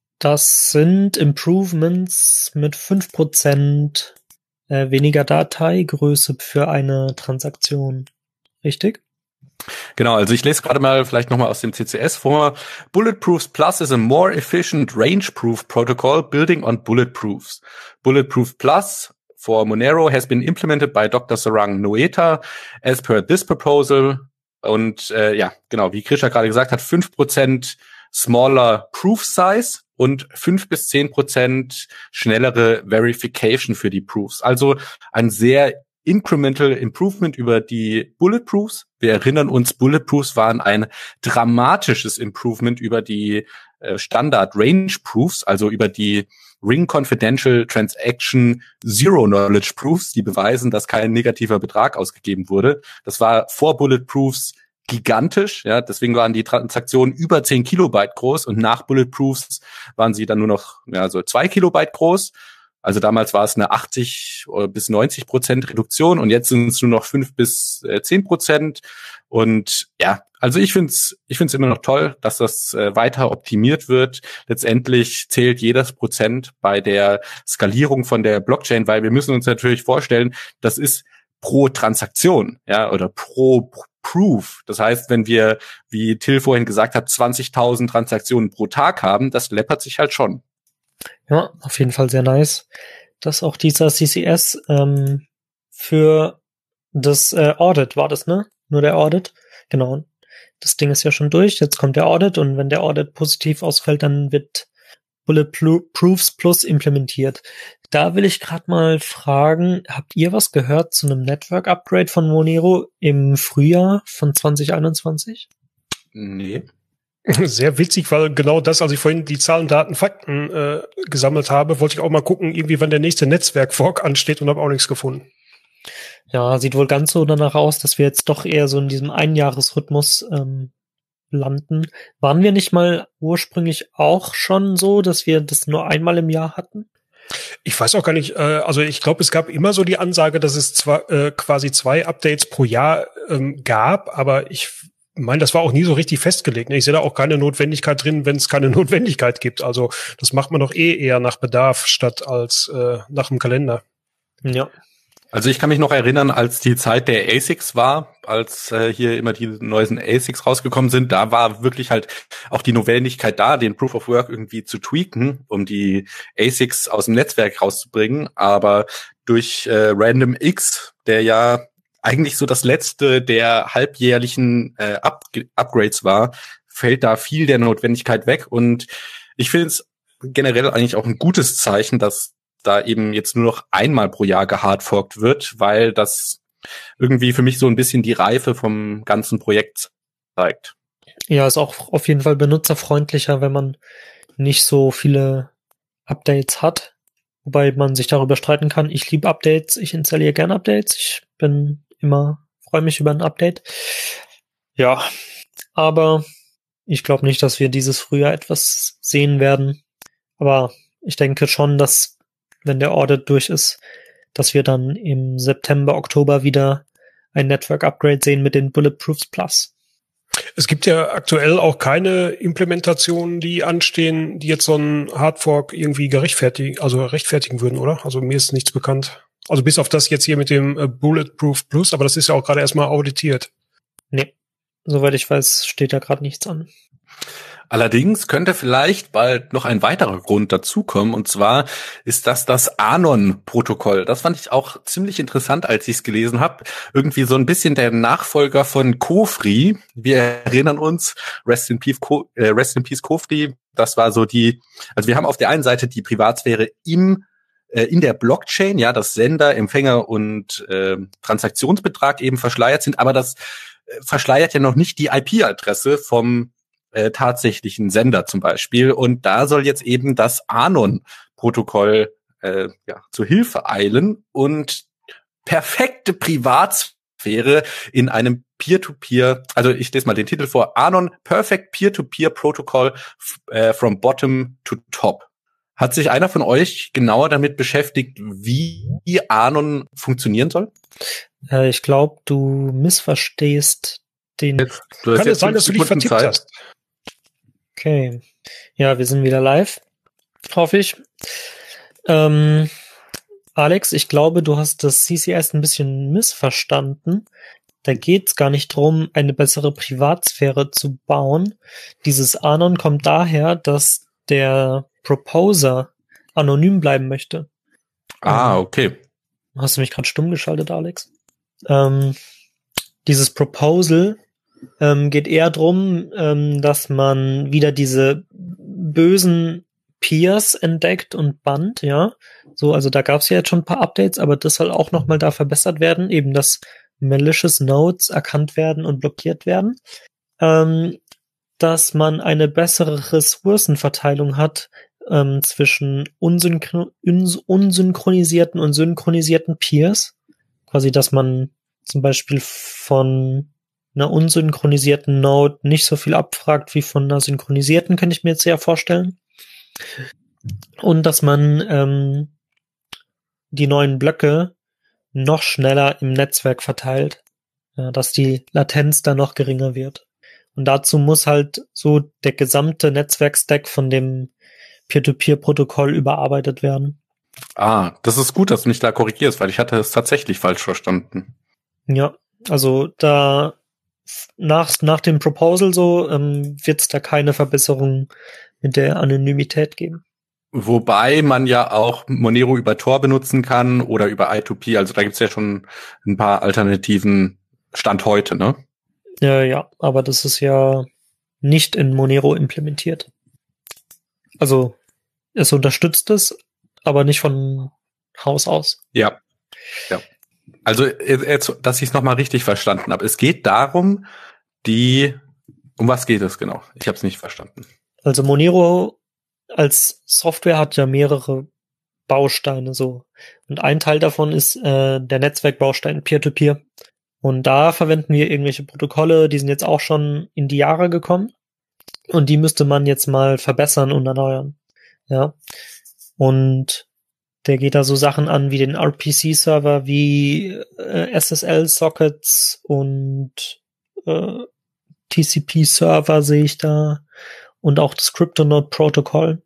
Das sind Improvements mit fünf Prozent äh, weniger Dateigröße für eine Transaktion. Richtig? Genau, also ich lese gerade mal vielleicht nochmal aus dem C C S vor. Bulletproofs Plus is a more efficient range-proof protocol building on bulletproofs. Bulletproof Plus for Monero has been implemented by Doctor Sarang Noeta as per this proposal. Und äh, ja, genau, wie Krisha gerade gesagt hat, fünf Prozent smaller Proof Size und fünf bis zehn Prozent schnellere Verification für die Proofs. Also ein sehr incremental Improvement über die Bulletproofs. Wir erinnern uns, Bulletproofs waren ein dramatisches Improvement über die äh, Standard Range Proofs, also über die Ring Confidential Transaction Zero Knowledge Proofs, die beweisen, dass kein negativer Betrag ausgegeben wurde. Das war vor Bulletproofs gigantisch, ja, deswegen waren die Transaktionen über zehn Kilobyte groß und nach Bulletproofs waren sie dann nur noch, ja, so zwei Kilobyte groß. Also damals war es eine achtzig bis neunzig Prozent Reduktion und jetzt sind es nur noch fünf bis zehn Prozent. Und ja, also ich finde es ich find's immer noch toll, dass das äh, weiter optimiert wird. Letztendlich zählt jedes Prozent bei der Skalierung von der Blockchain, weil wir müssen uns natürlich vorstellen, das ist pro Transaktion, ja, oder pro Proof. Das heißt, wenn wir, wie Till vorhin gesagt hat, zwanzigtausend Transaktionen pro Tag haben, das läppert sich halt schon. Ja, auf jeden Fall sehr nice. Dass auch dieser C C S ähm, für das äh, Audit war das, ne? Nur der Audit. Genau. Das Ding ist ja schon durch. Jetzt kommt der Audit und wenn der Audit positiv ausfällt, dann wird Bulletproofs Plus implementiert. Da will ich gerade mal fragen, habt ihr was gehört zu einem Network-Upgrade von Monero im Frühjahr von zwanzig einundzwanzig? Nee. Sehr witzig, weil genau das, als ich vorhin die Zahlen, Daten, Fakten äh, gesammelt habe, wollte ich auch mal gucken, irgendwie wann der nächste Netzwerk-Fork ansteht und habe auch nichts gefunden. Ja, sieht wohl ganz so danach aus, dass wir jetzt doch eher so in diesem Einjahresrhythmus ähm, landen. Waren wir nicht mal ursprünglich auch schon so, dass wir das nur einmal im Jahr hatten? Ich weiß auch gar nicht, äh, also ich glaube, es gab immer so die Ansage, dass es zwar äh, quasi zwei Updates pro Jahr ähm, gab, aber ich meine, das war auch nie so richtig festgelegt. Ne? Ich sehe da auch keine Notwendigkeit drin, wenn es keine Notwendigkeit gibt. Also das macht man doch eh eher nach Bedarf statt als äh, nach dem Kalender. Ja. Also ich kann mich noch erinnern, als die Zeit der A S I Cs war, als äh, hier immer die neuesten A S I Cs rausgekommen sind, da war wirklich halt auch die Notwendigkeit da, den Proof of Work irgendwie zu tweaken, um die A S I Cs aus dem Netzwerk rauszubringen. Aber durch äh, Random X, der ja eigentlich so das letzte der halbjährlichen äh, Up- Upgrades war, fällt da viel der Notwendigkeit weg. Und ich finde es generell eigentlich auch ein gutes Zeichen, dass da eben jetzt nur noch einmal pro Jahr gehardforkt wird, weil das irgendwie für mich so ein bisschen die Reife vom ganzen Projekt zeigt. Ja, ist auch auf jeden Fall benutzerfreundlicher, wenn man nicht so viele Updates hat, wobei man sich darüber streiten kann. Ich liebe Updates, ich installiere gerne Updates, ich bin immer, freue mich über ein Update. Ja, aber ich glaube nicht, dass wir dieses Frühjahr etwas sehen werden, aber ich denke schon, dass wenn der Audit durch ist, dass wir dann im September, Oktober wieder ein Network-Upgrade sehen mit den Bulletproofs Plus. Es gibt ja aktuell auch keine Implementationen, die anstehen, die jetzt so einen Hardfork irgendwie gerechtfertigen, also rechtfertigen würden, oder? Also mir ist nichts bekannt. Also bis auf das jetzt hier mit dem äh, Bulletproof Plus, aber das ist ja auch gerade erstmal auditiert. Nee, soweit ich weiß, steht da gerade nichts an. Allerdings könnte vielleicht bald noch ein weiterer Grund dazukommen, und zwar ist das das Anon-Protokoll. Das fand ich auch ziemlich interessant, als ich es gelesen habe. Irgendwie so ein bisschen der Nachfolger von Cofree. Wir erinnern uns, Rest in Peace, Co- äh, Rest in Peace Cofree, das war so die, also wir haben auf der einen Seite die Privatsphäre im äh, in der Blockchain, ja, dass Sender, Empfänger und äh, Transaktionsbetrag eben verschleiert sind, aber das äh, verschleiert ja noch nicht die I P-Adresse vom Äh, tatsächlichen Sender zum Beispiel. Und da soll jetzt eben das Anon-Protokoll äh, ja, zu Hilfe eilen und perfekte Privatsphäre in einem Peer-to-Peer, also ich lese mal den Titel vor, Anon Perfect Peer-to-Peer Protocol f- äh, from Bottom to Top. Hat sich einer von euch genauer damit beschäftigt, wie Anon funktionieren soll? Äh, ich glaube, du missverstehst den... Du Kann es sein, dass du dich vertippt Zeit. hast? Okay. Ja, wir sind wieder live. Hoffe ich. Ähm, Alex, ich glaube, du hast das C C S ein bisschen missverstanden. Da geht's gar nicht drum, eine bessere Privatsphäre zu bauen. Dieses Anon kommt daher, dass der Proposer anonym bleiben möchte. Ah, okay. Hast du mich gerade stumm geschaltet, Alex? Ähm, dieses Proposal ähm, geht eher drum, ähm, dass man wieder diese bösen Peers entdeckt und bannt, ja. So, also da gab es ja jetzt schon ein paar Updates, aber das soll auch nochmal da verbessert werden, eben dass malicious Nodes erkannt werden und blockiert werden. Ähm, dass man eine bessere Ressourcenverteilung hat ähm, zwischen unsynchro- uns- unsynchronisierten und synchronisierten Peers. Quasi, dass man zum Beispiel von einer unsynchronisierten Node nicht so viel abfragt wie von einer synchronisierten, könnte ich mir jetzt sehr vorstellen. Und dass man ähm, die neuen Blöcke noch schneller im Netzwerk verteilt, ja, dass die Latenz da noch geringer wird. Und dazu muss halt so der gesamte Netzwerkstack von dem Peer-to-Peer-Protokoll überarbeitet werden. Ah, das ist gut, dass du mich da korrigierst, weil ich hatte es tatsächlich falsch verstanden. Ja, also da nach, nach dem Proposal so ähm, wird es da keine Verbesserung mit der Anonymität geben. Wobei man ja auch Monero über Tor benutzen kann oder über I zwei P. Also da gibt's ja schon ein paar Alternativen Stand heute, ne? Ja, ja, aber das ist ja nicht in Monero implementiert. Also es unterstützt es, aber nicht von Haus aus. Ja, ja. Also jetzt, dass ich es nochmal richtig verstanden habe. Es geht darum, die, um was geht es genau? Ich habe es nicht verstanden. Also Monero als Software hat ja mehrere Bausteine so. Und ein Teil davon ist äh, der Netzwerkbaustein Peer-to-Peer. Und da verwenden wir irgendwelche Protokolle, die sind jetzt auch schon in die Jahre gekommen. Und die müsste man jetzt mal verbessern und erneuern. Ja. Und der geht da so Sachen an wie den R P C-Server, wie äh, S S L-Sockets und äh, T C P-Server sehe ich da. Und auch das CryptoNode-Protokoll.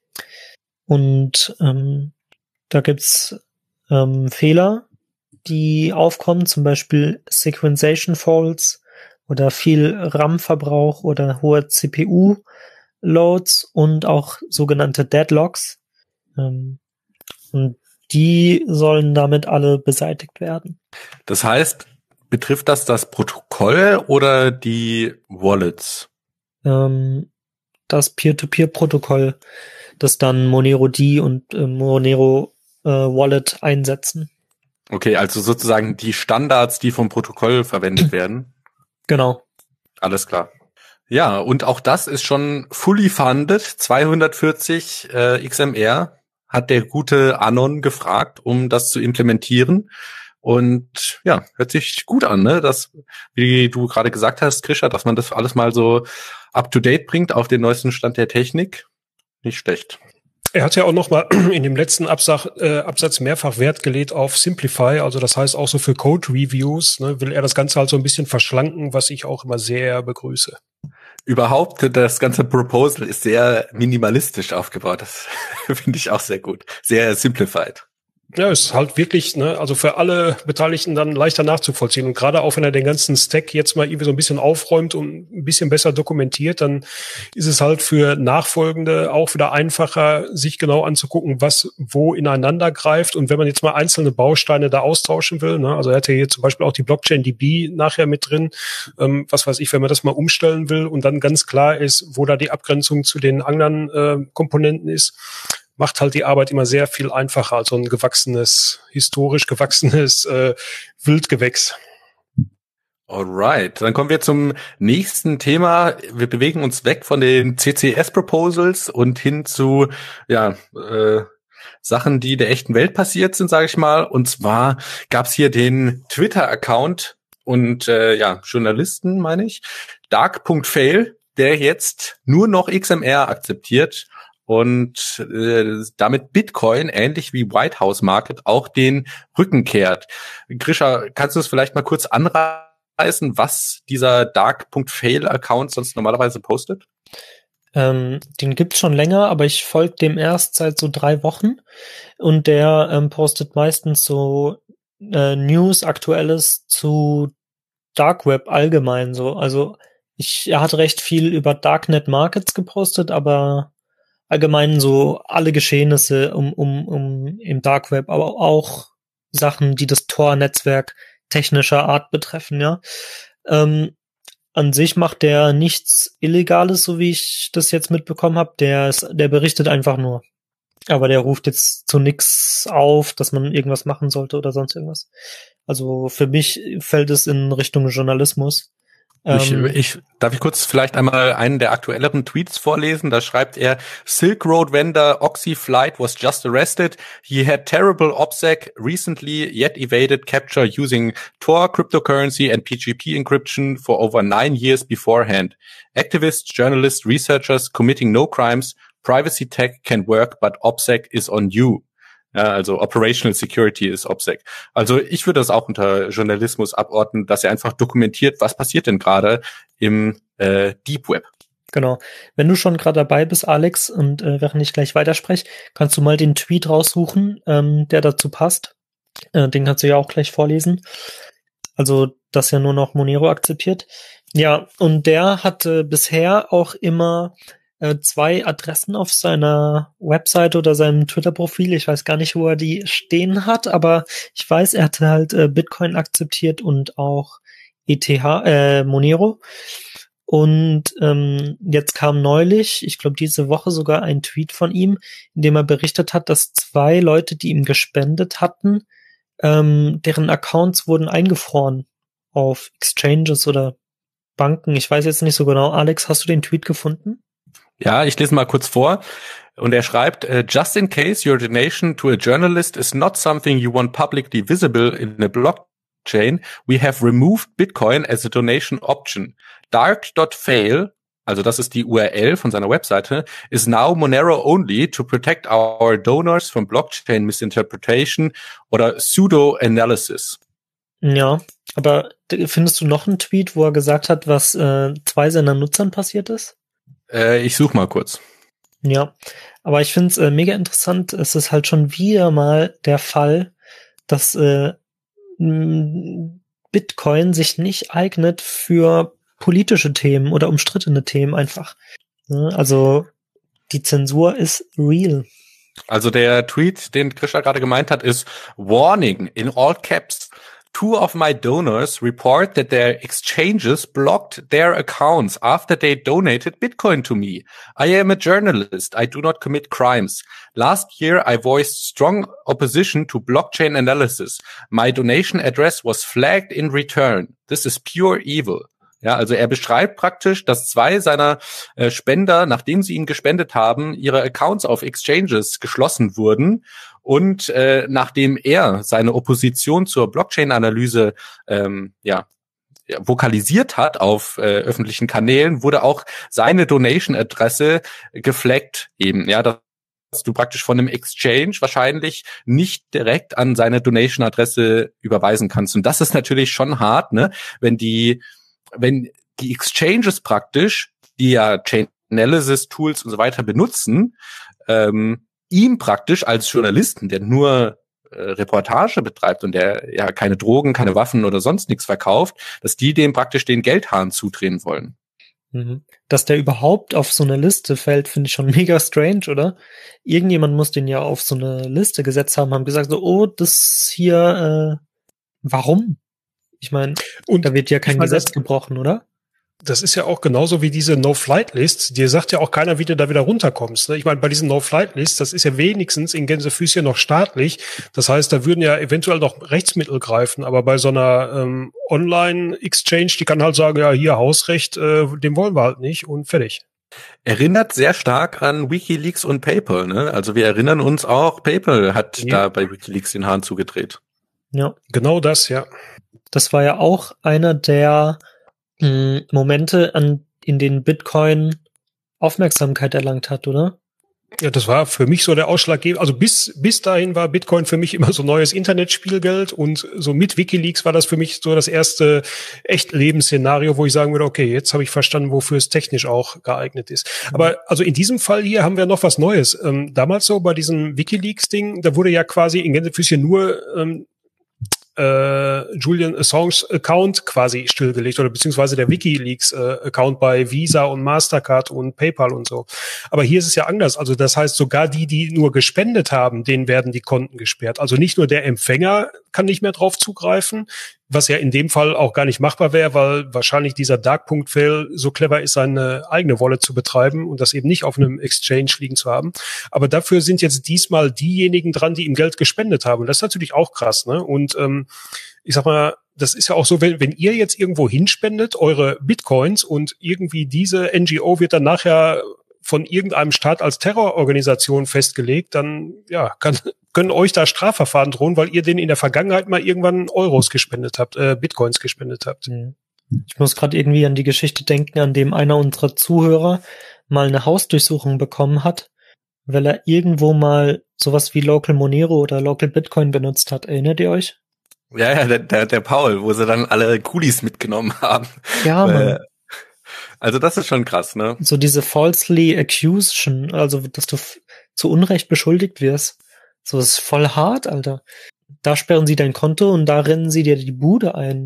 Und ähm, da gibt's ähm, Fehler, die aufkommen, zum Beispiel Sequenzation Faults oder viel RAM-Verbrauch oder hohe C P U-Loads und auch sogenannte Deadlocks. Ähm, und die sollen damit alle beseitigt werden. Das heißt, betrifft das das Protokoll oder die Wallets? Ähm, das Peer-to-Peer-Protokoll, das dann Monero D und äh, Monero äh, Wallet einsetzen. Okay, also sozusagen die Standards, die vom Protokoll verwendet werden. Genau. Alles klar. Ja, und auch das ist schon fully funded. zweihundertvierzig äh, X M R hat der gute Anon gefragt, um das zu implementieren. Und ja, hört sich gut an, ne? Das, wie du gerade gesagt hast, Krisha, dass man das alles mal so up-to-date bringt auf den neuesten Stand der Technik. Nicht schlecht. Er hat ja auch noch mal in dem letzten Absatz, äh, Absatz mehrfach Wert gelegt auf Simplify. Also das heißt auch so für Code-Reviews, ne, will er das Ganze halt so ein bisschen verschlanken, was ich auch immer sehr begrüße. Überhaupt, das ganze Proposal ist sehr minimalistisch aufgebaut. Das finde ich auch sehr gut. Sehr simplified. Ja, ist halt wirklich, ne, also für alle Beteiligten dann leichter nachzuvollziehen. Und gerade auch wenn er den ganzen Stack jetzt mal irgendwie so ein bisschen aufräumt und ein bisschen besser dokumentiert, dann ist es halt für Nachfolgende auch wieder einfacher, sich genau anzugucken, was wo ineinander greift. Und wenn man jetzt mal einzelne Bausteine da austauschen will, ne, also er hat ja hier zum Beispiel auch die Blockchain D B nachher mit drin, ähm, was weiß ich, wenn man das mal umstellen will und dann ganz klar ist, wo da die Abgrenzung zu den anderen äh, Komponenten ist, macht halt die Arbeit immer sehr viel einfacher als so ein gewachsenes, historisch gewachsenes äh, Wildgewächs. Alright, dann kommen wir zum nächsten Thema. Wir bewegen uns weg von den C C S-Proposals und hin zu ja äh, Sachen, die der echten Welt passiert sind, sage ich mal. Und zwar gab's hier den Twitter-Account und äh, ja Journalisten, meine ich, dark.fail, der jetzt nur noch X M R akzeptiert und äh, damit Bitcoin, ähnlich wie White House Market, auch den Rücken kehrt. Grisha, kannst du es vielleicht mal kurz anreißen, was dieser dark.fail-Account sonst normalerweise postet? Ähm, den gibt's schon länger, aber ich folge dem erst seit so drei Wochen und der ähm, postet meistens so äh, News, Aktuelles zu Dark Web allgemein so. Also ich, er hat recht viel über Darknet Markets gepostet, aber allgemein so alle Geschehnisse um, um, um im Dark Web, aber auch Sachen, die das Tor-Netzwerk technischer Art betreffen, ja. Ähm, an sich macht der nichts Illegales, so wie ich das jetzt mitbekommen habe. Der ist, der berichtet einfach nur. Aber der ruft jetzt zu nix auf, dass man irgendwas machen sollte oder sonst irgendwas. Also für mich fällt es in Richtung Journalismus. Ich, ich, darf ich kurz vielleicht einmal einen der aktuelleren Tweets vorlesen? Da schreibt er, Silk Road vendor Oxyflight was just arrested. He had terrible OPSEC recently, yet evaded capture using Tor cryptocurrency and P G P encryption for over nine years beforehand. Activists, journalists, researchers committing no crimes. Privacy tech can work, but OPSEC is on you. Ja, also Operational Security ist OPSEC. Also ich würde das auch unter Journalismus abordnen, dass er einfach dokumentiert, was passiert denn gerade im äh, Deep Web. Genau. Wenn du schon gerade dabei bist, Alex, und äh, während ich gleich weiterspreche, kannst du mal den Tweet raussuchen, ähm, der dazu passt. Äh, den kannst du ja auch gleich vorlesen. Also, dass ja nur noch Monero akzeptiert. Ja, und der hatte bisher auch immer äh, zwei Adressen auf seiner Webseite oder seinem Twitter-Profil. Ich weiß gar nicht, wo er die stehen hat, aber ich weiß, er hatte halt äh, Bitcoin akzeptiert und auch E T H, äh, Monero. Und ähm, jetzt kam neulich, ich glaube diese Woche sogar ein Tweet von ihm, in dem er berichtet hat, dass zwei Leute, die ihm gespendet hatten, ähm, deren Accounts wurden eingefroren auf Exchanges oder Banken. Ich weiß jetzt nicht so genau. Alex, hast du den Tweet gefunden? Ja, ich lese mal kurz vor. Und er schreibt, just in case your donation to a journalist is not something you want publicly visible in a blockchain, we have removed Bitcoin as a donation option. Dark dot fail, also das ist die U R L von seiner Webseite, is now Monero only to protect our donors from blockchain misinterpretation oder pseudo-analysis. Ja, aber findest du noch einen Tweet, wo er gesagt hat, was äh, zwei seiner Nutzern passiert ist? Äh, ich suche mal kurz. Ja, aber ich finde es äh, mega interessant. Es ist halt schon wieder mal der Fall, dass äh, Bitcoin sich nicht eignet für politische Themen oder umstrittene Themen einfach. Also die Zensur ist real. Also der Tweet, den Krisha gerade gemeint hat, ist Warning in all caps. Two of my donors report that their exchanges blocked their accounts after they donated Bitcoin to me. I am a journalist. I do not commit crimes. Last year, I voiced strong opposition to blockchain analysis. My donation address was flagged in return. This is pure evil. Ja, also er beschreibt praktisch, dass zwei seiner äh, Spender, nachdem sie ihm gespendet haben, ihre Accounts auf Exchanges geschlossen wurden. Und äh, nachdem er seine Opposition zur Blockchain-Analyse ähm, ja, vokalisiert hat auf äh, öffentlichen Kanälen, wurde auch seine Donation-Adresse geflaggt eben, ja, dass du praktisch von einem Exchange wahrscheinlich nicht direkt an seine Donation-Adresse überweisen kannst. Und das ist natürlich schon hart, ne, wenn die wenn die Exchanges praktisch, die ja Chain Analysis Tools und so weiter benutzen, ähm, ihm praktisch als Journalisten, der nur äh, Reportage betreibt und der ja keine Drogen, keine Waffen oder sonst nichts verkauft, dass die dem praktisch den Geldhahn zudrehen wollen. Mhm. Dass der überhaupt auf so eine Liste fällt, finde ich schon mega strange, oder? Irgendjemand muss den ja auf so eine Liste gesetzt haben, haben gesagt so, oh, das hier, äh, warum? Ich meine, da wird ja kein ich mein, Gesetz das, gebrochen, oder? Das ist ja auch genauso wie diese No-Flight-Lists. Dir sagt ja auch keiner, wie du da wieder runterkommst. Ne? Ich meine, bei diesen No-Flight-Lists, das ist ja wenigstens in Gänsefüßchen noch staatlich. Das heißt, da würden ja eventuell noch Rechtsmittel greifen. Aber bei so einer ähm, Online-Exchange, die kann halt sagen, ja, hier Hausrecht, äh, den wollen wir halt nicht und fertig. Erinnert sehr stark an WikiLeaks und PayPal. Ne? Also wir erinnern uns auch, PayPal hat ja. da bei WikiLeaks den Hahn zugedreht. Ja, genau das, ja. Das war ja auch einer der mh, Momente, an in denen Bitcoin Aufmerksamkeit erlangt hat, oder? Ja, das war für mich so der Ausschlaggebende. Also bis bis dahin war Bitcoin für mich immer so neues Internetspielgeld und so mit WikiLeaks war das für mich so das erste Echtlebenssszenario, wo ich sagen würde, okay, jetzt habe ich verstanden, wofür es technisch auch geeignet ist. Mhm. Aber also in diesem Fall hier haben wir noch was Neues. Ähm, damals so bei diesem WikiLeaks-Ding, da wurde ja quasi in Gänsefüßchen nur ähm, äh, Julian Assange's Account quasi stillgelegt oder beziehungsweise der WikiLeaks äh, Account bei Visa und Mastercard und PayPal und so. Aber hier ist es ja anders. Also das heißt, sogar die, die nur gespendet haben, denen werden die Konten gesperrt. Also nicht nur der Empfänger kann nicht mehr drauf zugreifen, was ja in dem Fall auch gar nicht machbar wäre, weil wahrscheinlich dieser Dark.Fail so clever ist, seine eigene Wallet zu betreiben und das eben nicht auf einem Exchange liegen zu haben. Aber dafür sind jetzt diesmal diejenigen dran, die ihm Geld gespendet haben. Und das ist natürlich auch krass, ne? Und ähm, ich sag mal, das ist ja auch so, wenn, wenn ihr jetzt irgendwo hinspendet, eure Bitcoins und irgendwie diese N G O wird dann nachher von irgendeinem Staat als Terrororganisation festgelegt, dann ja kann, können euch da Strafverfahren drohen, weil ihr denen in der Vergangenheit mal irgendwann Euros gespendet habt, äh, Bitcoins gespendet habt. Ich muss gerade irgendwie an die Geschichte denken, an dem einer unserer Zuhörer mal eine Hausdurchsuchung bekommen hat, weil er irgendwo mal sowas wie Local Monero oder Local Bitcoin benutzt hat. Erinnert ihr euch? Ja, ja, der, der, der Paul, wo sie dann alle Kulis mitgenommen haben. Ja, Mann. Also das ist schon krass, ne? So diese falsely accusation, also dass du f- zu Unrecht beschuldigt wirst. So, das ist voll hart, Alter. Da sperren sie dein Konto und da rennen sie dir die Bude ein.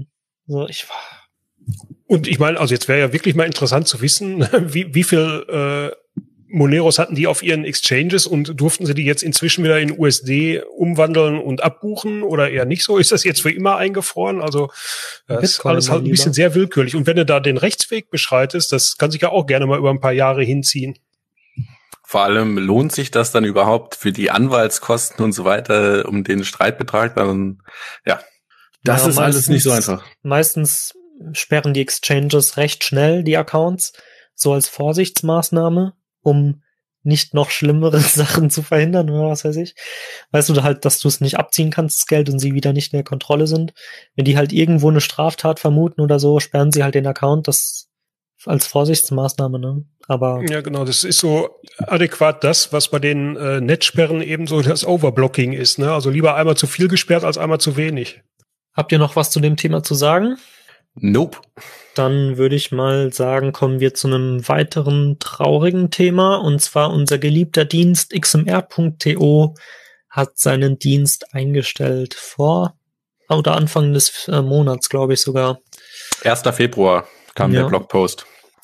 So, ich Und ich meine, also jetzt wäre ja wirklich mal interessant zu wissen, wie, wie viel äh, Moneros hatten die auf ihren Exchanges und durften sie die jetzt inzwischen wieder in U S D umwandeln und abbuchen oder eher nicht so? Ist das jetzt für immer eingefroren? Also das ist alles halt ein bisschen sehr willkürlich. Und wenn du da den Rechtsweg beschreitest, das kann sich ja auch gerne mal über ein paar Jahre hinziehen. Vor allem lohnt sich das dann überhaupt für die Anwaltskosten und so weiter, um den Streitbetrag dann, ja, das ja, ist alles nicht so einfach. Meistens sperren die Exchanges recht schnell die Accounts, so als Vorsichtsmaßnahme, um nicht noch schlimmere Sachen zu verhindern oder was weiß ich. Weißt du halt, dass du es nicht abziehen kannst, das Geld, und sie wieder nicht in der Kontrolle sind. Wenn die halt irgendwo eine Straftat vermuten oder so, sperren sie halt den Account, das als Vorsichtsmaßnahme, ne? Aber ja, genau, das ist so adäquat das, was bei den äh, Netzsperren eben so das Overblocking ist, ne? Also lieber einmal zu viel gesperrt als einmal zu wenig. Habt ihr noch was zu dem Thema zu sagen? Nope. Dann würde ich mal sagen, kommen wir zu einem weiteren traurigen Thema, und zwar unser geliebter Dienst X M R Punkt to hat seinen Dienst eingestellt vor oder Anfang des äh, Monats, glaube ich sogar. erster Februar kam Ja. der Blogpost.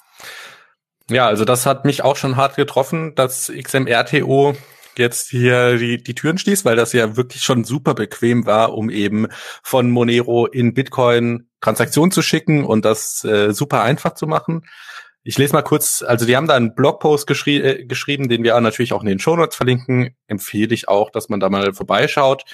Ja, also das hat mich auch schon hart getroffen, dass X M R T O jetzt hier die, die Türen schließt, weil das ja wirklich schon super bequem war, um eben von Monero in Bitcoin Transaktionen zu schicken und das äh, super einfach zu machen. Ich lese mal kurz, also die haben da einen Blogpost geschrie- äh, geschrieben, den wir natürlich auch in den Shownotes verlinken. Empfehle ich auch, dass man da mal vorbeischaut.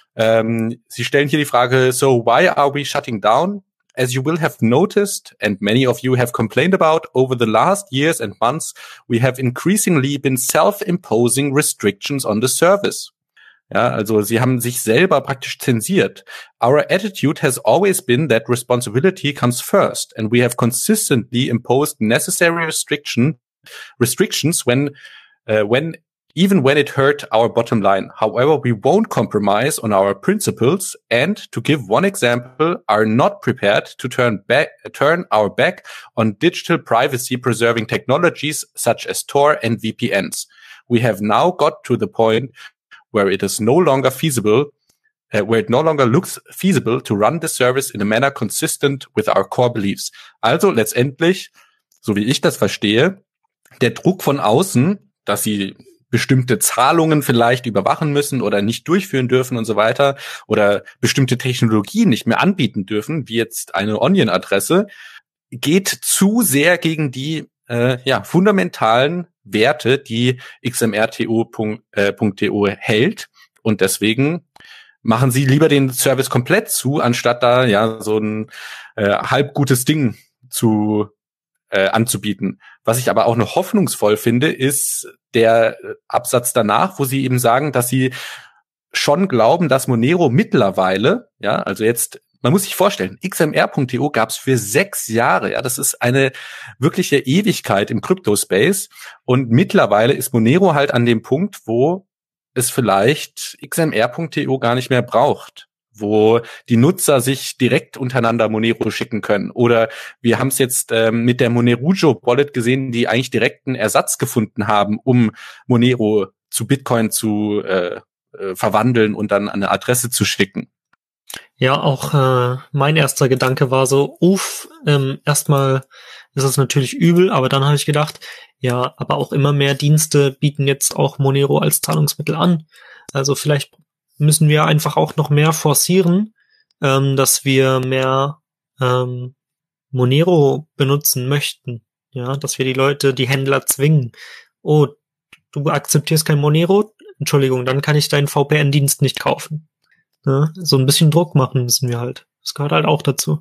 Ähm, sie stellen hier die Frage, so why are we shutting down? As you will have noticed, and many of you have complained about, over the last years and months, we have increasingly been self-imposing restrictions on the service. Ja, also sie haben sich selber praktisch zensiert. Our attitude has always been that responsibility comes first, and we have consistently imposed necessary restriction restrictions when uh, when even when it hurt our bottom line. However, we won't compromise on our principles and, to give one example, are not prepared to turn back, turn our back on digital privacy preserving technologies such as Tor and V P Ns. We have now got to the point where it is no longer feasible, uh, where it no longer looks feasible to run the service in a manner consistent with our core beliefs. Also letztendlich, so wie ich das verstehe, der Druck von außen, dass sie bestimmte Zahlungen vielleicht überwachen müssen oder nicht durchführen dürfen und so weiter oder bestimmte Technologien nicht mehr anbieten dürfen, wie jetzt eine Onion-Adresse, geht zu sehr gegen die äh, ja fundamentalen Werte, die X M R T O Punkt to hält, und deswegen machen sie lieber den Service komplett zu, anstatt da ja so ein äh, halb gutes Ding zu äh, anzubieten. Was ich aber auch noch hoffnungsvoll finde, ist der Absatz danach, wo sie eben sagen, dass sie schon glauben, dass Monero mittlerweile, ja, also jetzt, man muss sich vorstellen, X M R Punkt to gab es für sechs Jahre, ja, das ist eine wirkliche Ewigkeit im Crypto-Space, und mittlerweile ist Monero halt an dem Punkt, wo es vielleicht X M R Punkt to gar nicht mehr braucht, wo die Nutzer sich direkt untereinander Monero schicken können. Oder wir haben es jetzt ähm, mit der Monerujo Wallet gesehen, die eigentlich direkt einen Ersatz gefunden haben, um Monero zu Bitcoin zu äh, äh, verwandeln und dann eine Adresse zu schicken. Ja, auch äh, mein erster Gedanke war so, uff, ähm, erstmal ist es natürlich übel, aber dann habe ich gedacht, ja, aber auch immer mehr Dienste bieten jetzt auch Monero als Zahlungsmittel an. Also vielleicht müssen wir einfach auch noch mehr forcieren, ähm, dass wir mehr ähm, Monero benutzen möchten. Ja, dass wir die Leute, die Händler zwingen. Oh, du akzeptierst kein Monero? Entschuldigung, dann kann ich deinen V P N-Dienst nicht kaufen. Ja, so ein bisschen Druck machen müssen wir halt. Das gehört halt auch dazu.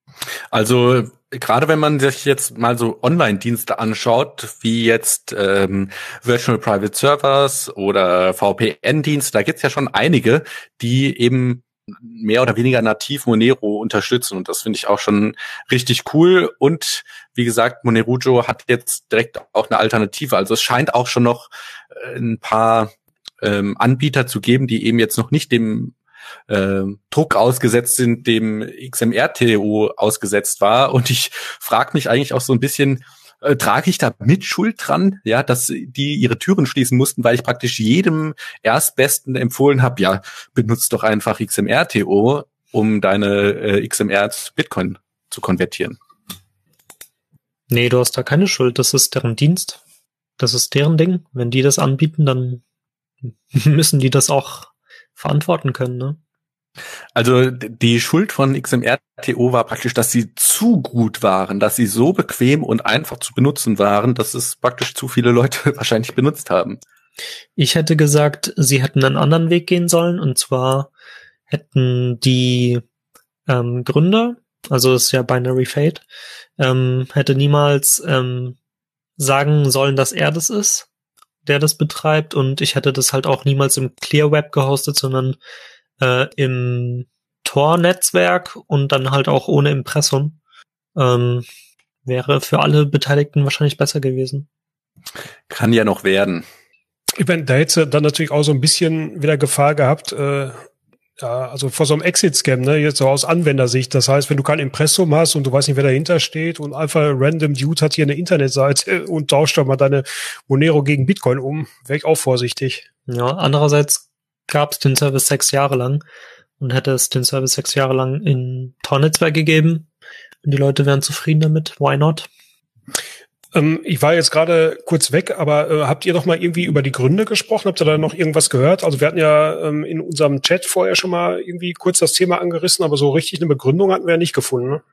Also gerade wenn man sich jetzt mal so Online-Dienste anschaut, wie jetzt ähm, Virtual Private Servers oder V P N-Dienste, da gibt's ja schon einige, die eben mehr oder weniger nativ Monero unterstützen, und das finde ich auch schon richtig cool. Und wie gesagt, Monerujo hat jetzt direkt auch eine Alternative. Also es scheint auch schon noch ein paar ähm, Anbieter zu geben, die eben jetzt noch nicht dem Äh, Druck ausgesetzt sind, dem X M R T O ausgesetzt war. Und ich frage mich eigentlich auch so ein bisschen, äh, trage ich da mit Schuld dran, ja, dass die ihre Türen schließen mussten, weil ich praktisch jedem Erstbesten empfohlen habe, ja, benutzt doch einfach X M R T O. um deine äh, X M R zu Bitcoin zu konvertieren. Nee, du hast da keine Schuld. Das ist deren Dienst. Das ist deren Ding. Wenn die das anbieten, dann müssen die das auch verantworten können, ne? Also die Schuld von X M R T O war praktisch, dass sie zu gut waren, dass sie so bequem und einfach zu benutzen waren, dass es praktisch zu viele Leute wahrscheinlich benutzt haben. Ich hätte gesagt, sie hätten einen anderen Weg gehen sollen, und zwar hätten die ähm, Gründer, also es ist ja Binary Fate, ähm, hätte niemals ähm, sagen sollen, dass er das ist, der das betreibt, und ich hätte das halt auch niemals im Clear Web gehostet, sondern äh, im Tor-Netzwerk und dann halt auch ohne Impressum. Ähm, wäre für alle Beteiligten wahrscheinlich besser gewesen. Kann ja noch werden. Ich meine, da hätte dann natürlich auch so ein bisschen wieder Gefahr gehabt, äh, ja, also vor so einem Exit-Scam, ne, jetzt so aus Anwendersicht. Das heißt, wenn du kein Impressum hast und du weißt nicht, wer dahinter steht und einfach random Dude hat hier eine Internetseite und tauscht doch mal deine Monero gegen Bitcoin um, wäre ich auch vorsichtig. Ja, andererseits gab es den Service sechs Jahre lang und hätte es den Service sechs Jahre lang in Tor-Netzwerk gegeben und die Leute wären zufrieden damit. Why not? Ähm, ich war jetzt gerade kurz weg, aber äh, habt ihr doch mal irgendwie über die Gründe gesprochen? Habt ihr da noch irgendwas gehört? Also wir hatten ja ähm, in unserem Chat vorher schon mal irgendwie kurz das Thema angerissen, aber so richtig eine Begründung hatten wir ja nicht gefunden, ne?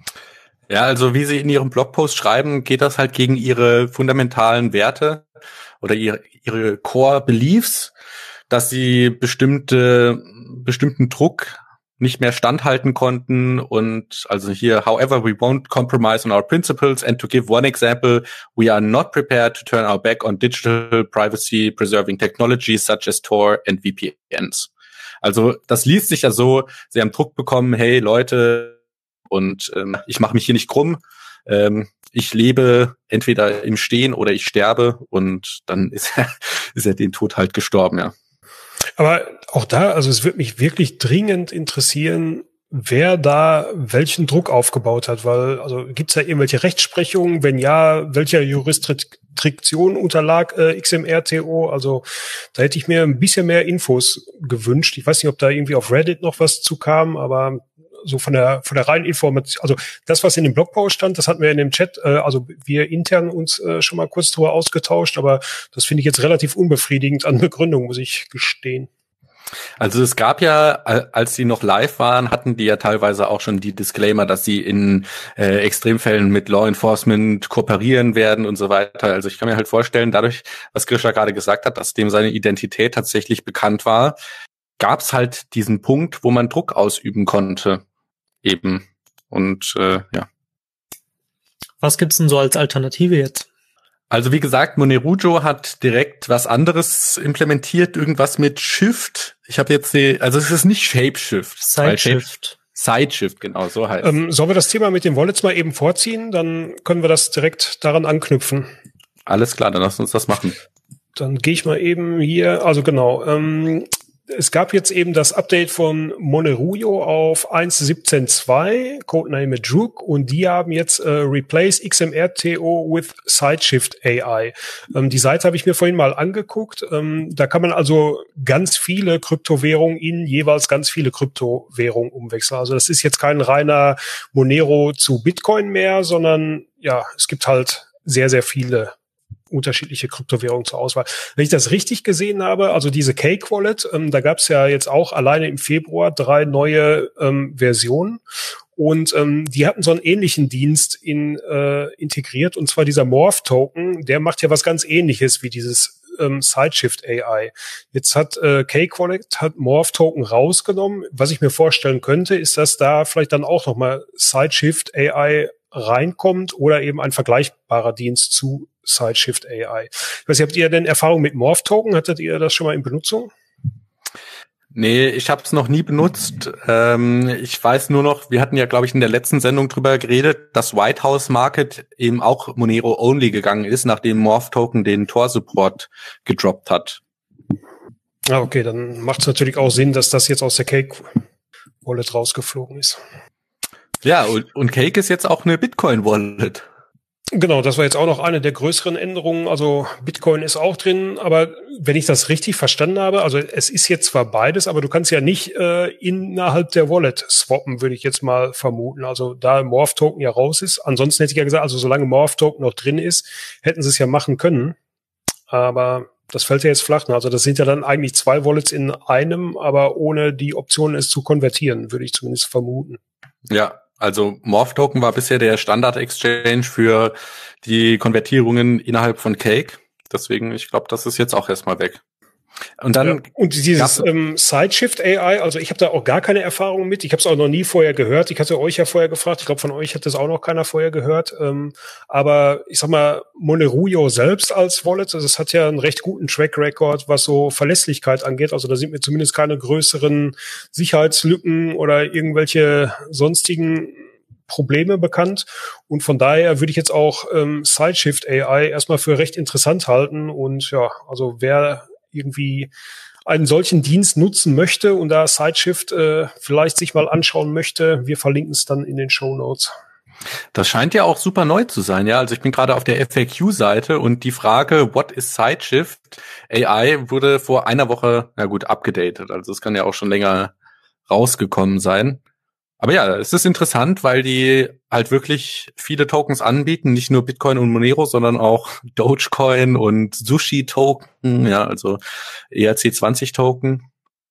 Ja, also wie Sie in Ihrem Blogpost schreiben, geht das halt gegen Ihre fundamentalen Werte oder ihre, ihre Core Beliefs, dass sie bestimmte, bestimmten Druck nicht mehr standhalten konnten und also hier, however, we won't compromise on our principles, and to give one example, we are not prepared to turn our back on digital privacy preserving technologies such as Tor and V P Ns. Also das liest sich ja so, sie haben Druck bekommen, hey Leute, und ähm, ich mache mich hier nicht krumm, ähm, ich lebe entweder im Stehen oder ich sterbe, und dann ist er, ist er den Tod halt gestorben, ja. Aber auch da, also es würde mich wirklich dringend interessieren, wer da welchen Druck aufgebaut hat, weil, also gibt's da irgendwelche Rechtsprechungen? Wenn ja, welcher Jurisdiktion unterlag äh, X M R T O? Also da hätte ich mir ein bisschen mehr Infos gewünscht. Ich weiß nicht, ob da irgendwie auf Reddit noch was zu kam, aber so von der von der reinen Information, also das, was in dem Blogpost stand, das hatten wir in dem Chat, äh, also wir intern uns äh, schon mal kurz drüber ausgetauscht, aber das finde ich jetzt relativ unbefriedigend an Begründung, muss ich gestehen. Also es gab ja, als sie noch live waren, hatten die ja teilweise auch schon die Disclaimer, dass sie in äh, Extremfällen mit Law Enforcement kooperieren werden und so weiter. Also ich kann mir halt vorstellen, dadurch, was Grisha gerade gesagt hat, dass dem seine Identität tatsächlich bekannt war, gab es halt diesen Punkt, wo man Druck ausüben konnte. Eben. Und äh, ja. Was gibt's denn so als Alternative jetzt? Also wie gesagt, Monerujo hat direkt was anderes implementiert, irgendwas mit Shift. Ich habe jetzt die, also es ist nicht Shapeshift. Sideshift. Sideshift, genau, so heißt es. Ähm, sollen wir das Thema mit den Wallets mal eben vorziehen? Dann können wir das direkt daran anknüpfen. Alles klar, dann lass uns das machen. Dann gehe ich mal eben hier, also genau, ähm, es gab jetzt eben das Update von Monerujo auf eins Punkt siebzehn Punkt zwei, Codename Druk, und die haben jetzt äh, Replace X M R T O with Sideshift A I. Ähm, die Seite habe ich mir vorhin mal angeguckt. Ähm, da kann man also ganz viele Kryptowährungen in jeweils ganz viele Kryptowährungen umwechseln. Also das ist jetzt kein reiner Monero zu Bitcoin mehr, sondern ja, es gibt halt sehr, sehr viele unterschiedliche Kryptowährungen zur Auswahl. Wenn ich das richtig gesehen habe, also diese Cake Wallet, ähm, da gab es ja jetzt auch alleine im Februar drei neue ähm, Versionen, und ähm, die hatten so einen ähnlichen Dienst in, äh, integriert, und zwar dieser Morph Token, der macht ja was ganz Ähnliches wie dieses ähm, Sideshift A I. Jetzt hat äh, Cake Wallet hat Morph Token rausgenommen. Was ich mir vorstellen könnte, ist, dass da vielleicht dann auch nochmal Sideshift A I reinkommt oder eben ein vergleichbarer Dienst zu Sideshift A I. Ich weiß nicht, habt ihr denn Erfahrung mit Morph Token? Hattet ihr das schon mal in Benutzung? Nee, ich habe es noch nie benutzt. Ähm, ich weiß nur noch, wir hatten ja, glaube ich, in der letzten Sendung drüber geredet, dass White House Market eben auch Monero Only gegangen ist, nachdem Morph Token den Tor-Support gedroppt hat. Ah, okay, dann macht es natürlich auch Sinn, dass das jetzt aus der Cake Wallet rausgeflogen ist. Ja, und, und Cake ist jetzt auch eine Bitcoin Wallet. Genau, das war jetzt auch noch eine der größeren Änderungen. Also Bitcoin ist auch drin, aber wenn ich das richtig verstanden habe, also es ist jetzt zwar beides, aber du kannst ja nicht äh, innerhalb der Wallet swappen, würde ich jetzt mal vermuten. Also da Morph-Token ja raus ist. Ansonsten hätte ich ja gesagt, also solange Morph-Token noch drin ist, hätten sie es ja machen können. Aber das fällt ja jetzt flach. Also das sind ja dann eigentlich zwei Wallets in einem, aber ohne die Option, es zu konvertieren, würde ich zumindest vermuten. Ja, also Morph-Token war bisher der Standard-Exchange für die Konvertierungen innerhalb von Cake. Deswegen, ich glaube, das ist jetzt auch erstmal weg. Und dann ja, und dieses ähm, Sideshift A I, also ich habe da auch gar keine Erfahrung mit. Ich habe es auch noch nie vorher gehört. Ich hatte euch ja vorher gefragt. Ich glaube, von euch hat das auch noch keiner vorher gehört. Ähm, aber ich sag mal, Monerujo selbst als Wallet, also es hat ja einen recht guten Track Record, was so Verlässlichkeit angeht. Also da sind mir zumindest keine größeren Sicherheitslücken oder irgendwelche sonstigen Probleme bekannt. Und von daher würde ich jetzt auch ähm, Sideshift A I erstmal für recht interessant halten. Und ja, also wer irgendwie einen solchen Dienst nutzen möchte und da Sideshift äh, vielleicht sich mal anschauen möchte, wir verlinken es dann in den Shownotes. Das scheint ja auch super neu zu sein, ja. Also ich bin gerade auf der F A Q-Seite und die Frage, what is Sideshift A I, wurde vor einer Woche, na gut, abgedatet. Also es kann ja auch schon länger rausgekommen sein. Aber ja, es ist interessant, weil die halt wirklich viele Tokens anbieten, nicht nur Bitcoin und Monero, sondern auch Dogecoin und Sushi-Token, ja, also E R C zwanzig Token.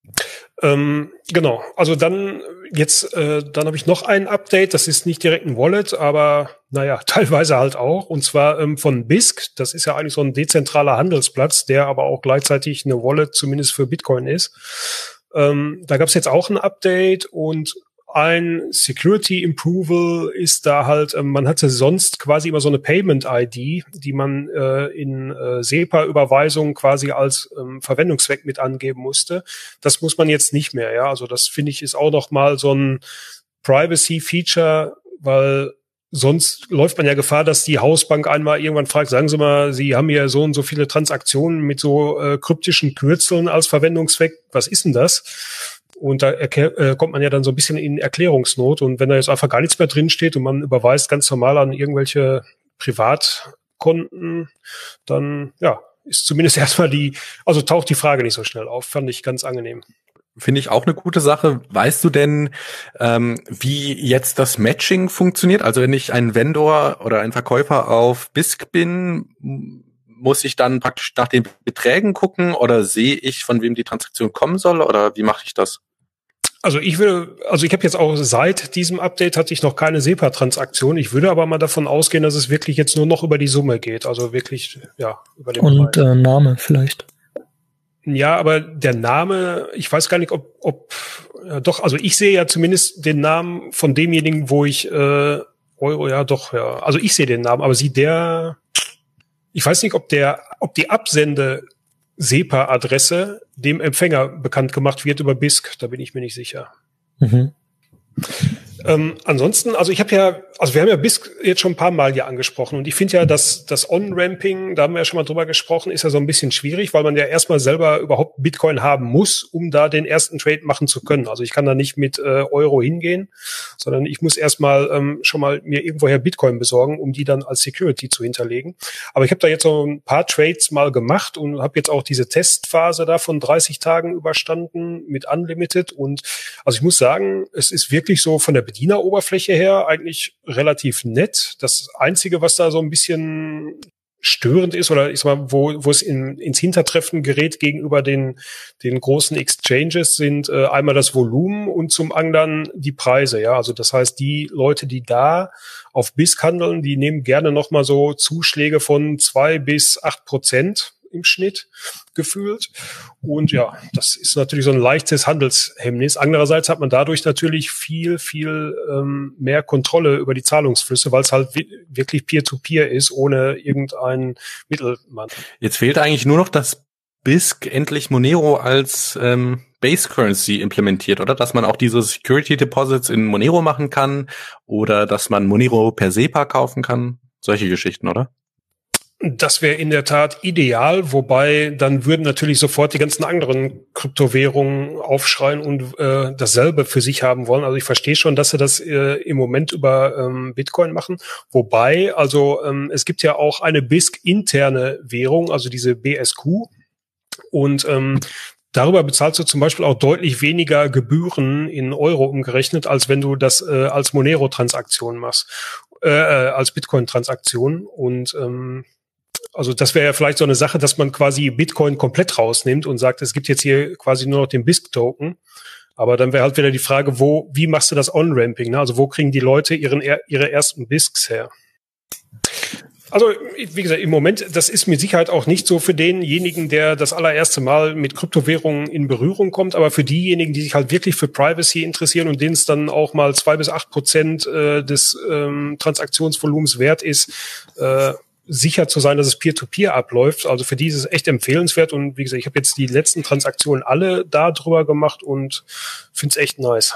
Ähm, genau, also dann jetzt, äh, dann habe ich noch ein Update, das ist nicht direkt ein Wallet, aber naja, teilweise halt auch, und zwar ähm, von Bisq, das ist ja eigentlich so ein dezentraler Handelsplatz, der aber auch gleichzeitig eine Wallet zumindest für Bitcoin ist. Ähm, da gab es jetzt auch ein Update und ein Security Improval ist da halt, ähm, man hatte sonst quasi immer so eine Payment-I D, die man äh, in äh, SEPA-Überweisungen quasi als ähm, Verwendungszweck mit angeben musste. Das muss man jetzt nicht mehr, ja. Also das finde ich ist auch noch mal so ein Privacy-Feature, weil sonst läuft man ja Gefahr, dass die Hausbank einmal irgendwann fragt, sagen Sie mal, Sie haben hier so und so viele Transaktionen mit so äh, kryptischen Kürzeln als Verwendungszweck. Was ist denn das? Und da erklär, äh, kommt man ja dann so ein bisschen in Erklärungsnot. Und wenn da jetzt einfach gar nichts mehr drin steht und man überweist ganz normal an irgendwelche Privatkonten, dann ja, ist zumindest erstmal die, also taucht die Frage nicht so schnell auf. Fand ich ganz angenehm. Finde ich auch eine gute Sache. Weißt du denn, ähm, wie jetzt das Matching funktioniert? Also wenn ich ein Vendor oder ein Verkäufer auf Bisq bin, muss ich dann praktisch nach den Beträgen gucken oder sehe ich, von wem die Transaktion kommen soll, oder wie mache ich das? Also ich würde, also ich habe jetzt auch seit diesem Update hatte ich noch keine SEPA-Transaktion. Ich würde aber mal davon ausgehen, dass es wirklich jetzt nur noch über die Summe geht. Also wirklich, ja, über den Und äh, Name vielleicht. Ja, aber der Name, ich weiß gar nicht, ob, ob ja, doch, also ich sehe ja zumindest den Namen von demjenigen, wo ich äh, Euro, ja doch, ja. Also ich sehe den Namen, aber sieht der, ich weiß nicht, ob der, ob die Absende SEPA-Adresse dem Empfänger bekannt gemacht wird über Bisq, da bin ich mir nicht sicher. Mhm. Ähm, ansonsten, also ich habe ja, also wir haben ja Bisq jetzt schon ein paar Mal hier angesprochen und ich finde ja, dass das On-Ramping, da haben wir ja schon mal drüber gesprochen, ist ja so ein bisschen schwierig, weil man ja erstmal selber überhaupt Bitcoin haben muss, um da den ersten Trade machen zu können. Also ich kann da nicht mit äh, Euro hingehen, sondern ich muss erstmal ähm, schon mal mir irgendwoher Bitcoin besorgen, um die dann als Security zu hinterlegen. Aber ich habe da jetzt so ein paar Trades mal gemacht und habe jetzt auch diese Testphase da von dreißig Tagen überstanden mit Unlimited und also ich muss sagen, es ist wirklich so von der Bedieneroberfläche her eigentlich relativ nett. Das Einzige, was da so ein bisschen störend ist oder ich sag mal, wo, wo es in, ins Hintertreffen gerät gegenüber den, den großen Exchanges, sind äh, einmal das Volumen und zum anderen die Preise. Ja, also das heißt, die Leute, die da auf Bisq handeln, die nehmen gerne nochmal so Zuschläge von zwei bis acht Prozent im Schnitt gefühlt. Und ja, das ist natürlich so ein leichtes Handelshemmnis. Andererseits hat man dadurch natürlich viel, viel ähm, mehr Kontrolle über die Zahlungsflüsse, weil es halt wirklich Peer-to-Peer ist, ohne irgendeinen Mittelmann. Jetzt fehlt eigentlich nur noch, dass Bisq endlich Monero als ähm, Base Currency implementiert, oder? Dass man auch diese Security Deposits in Monero machen kann oder dass man Monero per SEPA kaufen kann. Solche Geschichten, oder? Das wäre in der Tat ideal, wobei dann würden natürlich sofort die ganzen anderen Kryptowährungen aufschreien und äh, dasselbe für sich haben wollen. Also ich verstehe schon, dass sie das äh, im Moment über ähm, Bitcoin machen. Wobei, also ähm, es gibt ja auch eine B I S C-interne Währung, also diese B S Q. Und ähm, darüber bezahlst du zum Beispiel auch deutlich weniger Gebühren in Euro umgerechnet, als wenn du das äh, als Monero-Transaktion machst, äh, als Bitcoin-Transaktion. Und ähm, also das wäre ja vielleicht so eine Sache, dass man quasi Bitcoin komplett rausnimmt und sagt, es gibt jetzt hier quasi nur noch den B I S C-Token. Aber dann wäre halt wieder die Frage, wo, wie machst du das On-Ramping? Ne? Also wo kriegen die Leute ihren ihre ersten B I S Cs her? Also, wie gesagt, im Moment, das ist mit Sicherheit auch nicht so für denjenigen, der das allererste Mal mit Kryptowährungen in Berührung kommt, aber für diejenigen, die sich halt wirklich für Privacy interessieren und denen es dann auch mal zwei bis acht Prozent äh, des ähm, Transaktionsvolumens wert ist, äh, sicher zu sein, dass es Peer-to-Peer abläuft. Also für die ist es echt empfehlenswert und wie gesagt, ich habe jetzt die letzten Transaktionen alle da drüber gemacht und finde es echt nice.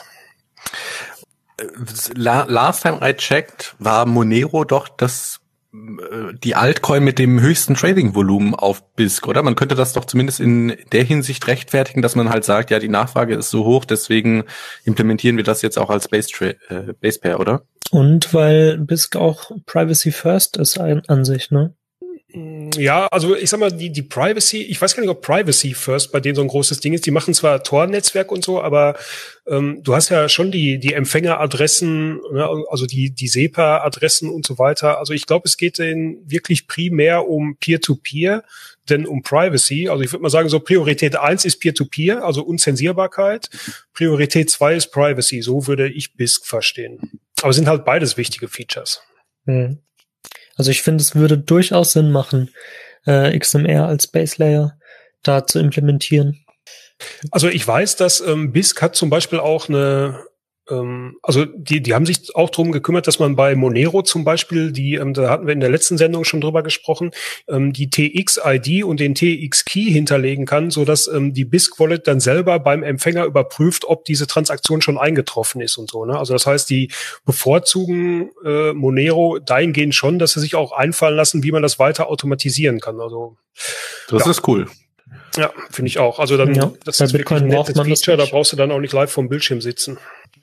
Last time I checked, war Monero doch das die Altcoin mit dem höchsten Trading-Volumen auf B I S C, oder? Man könnte das doch zumindest in der Hinsicht rechtfertigen, dass man halt sagt, ja, die Nachfrage ist so hoch, deswegen implementieren wir das jetzt auch als Base, äh, Base Pair, oder? Und weil B I S C auch Privacy First ist an sich, ne? Ja, also ich sag mal, die die Privacy, ich weiß gar nicht, ob Privacy First bei denen so ein großes Ding ist. Die machen zwar Tor-Netzwerk und so, aber ähm, du hast ja schon die die Empfängeradressen, ne, also die die SEPA-Adressen und so weiter. Also ich glaube, es geht denen wirklich primär um Peer-to-Peer, denn um Privacy. Also ich würde mal sagen, so Priorität eins ist Peer-to-Peer, also Unzensierbarkeit. Priorität zwei ist Privacy. So würde ich B I S C verstehen. Aber es sind halt beides wichtige Features. Hm. Also ich finde, es würde durchaus Sinn machen, äh, X M R als Base Layer da zu implementieren. Also ich weiß, dass ähm, B I S C hat zum Beispiel auch eine, ähm, also die die haben sich auch drum gekümmert, dass man bei Monero zum Beispiel, die ähm, da hatten wir in der letzten Sendung schon drüber gesprochen, ähm, die T X-I D und den T X-Key hinterlegen kann, so dass ähm, die B I S C-Wallet dann selber beim Empfänger überprüft, ob diese Transaktion schon eingetroffen ist und so. Ne? Also das heißt, die bevorzugen äh, Monero dahingehend schon, dass sie sich auch einfallen lassen, wie man das weiter automatisieren kann. Also das ja. ist cool. Ja, finde ich auch. Also dann, ja, das bei ist Bitcoin wirklich ein braucht nettes man Feature, das da brauchst du dann auch nicht live vom Bildschirm sitzen.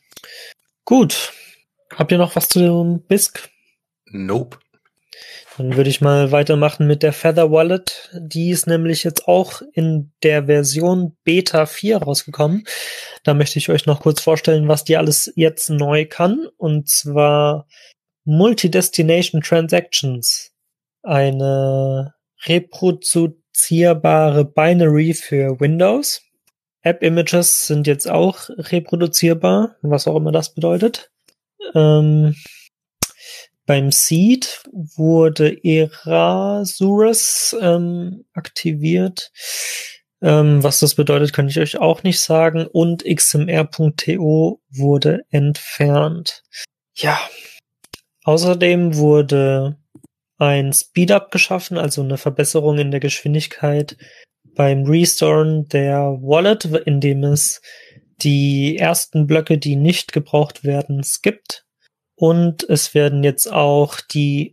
Gut. Habt ihr noch was zu dem B I S C? Nope. Dann würde ich mal weitermachen mit der Feather Wallet. Die ist nämlich jetzt auch in der Version Beta vier rausgekommen. Da möchte ich euch noch kurz vorstellen, was die alles jetzt neu kann. Und zwar Multi-Destination Transactions. Eine reproduzierbare Binary für Windows. App-Images sind jetzt auch reproduzierbar, was auch immer das bedeutet. Ähm, beim Seed wurde Erasurus ähm, aktiviert. Ähm, was das bedeutet, kann ich euch auch nicht sagen. Und X M R Punkt T O wurde entfernt. Ja. Außerdem wurde ein Speedup geschaffen, also eine Verbesserung in der Geschwindigkeit beim Restoren der Wallet, indem es die ersten Blöcke, die nicht gebraucht werden, skippt. Und es werden jetzt auch die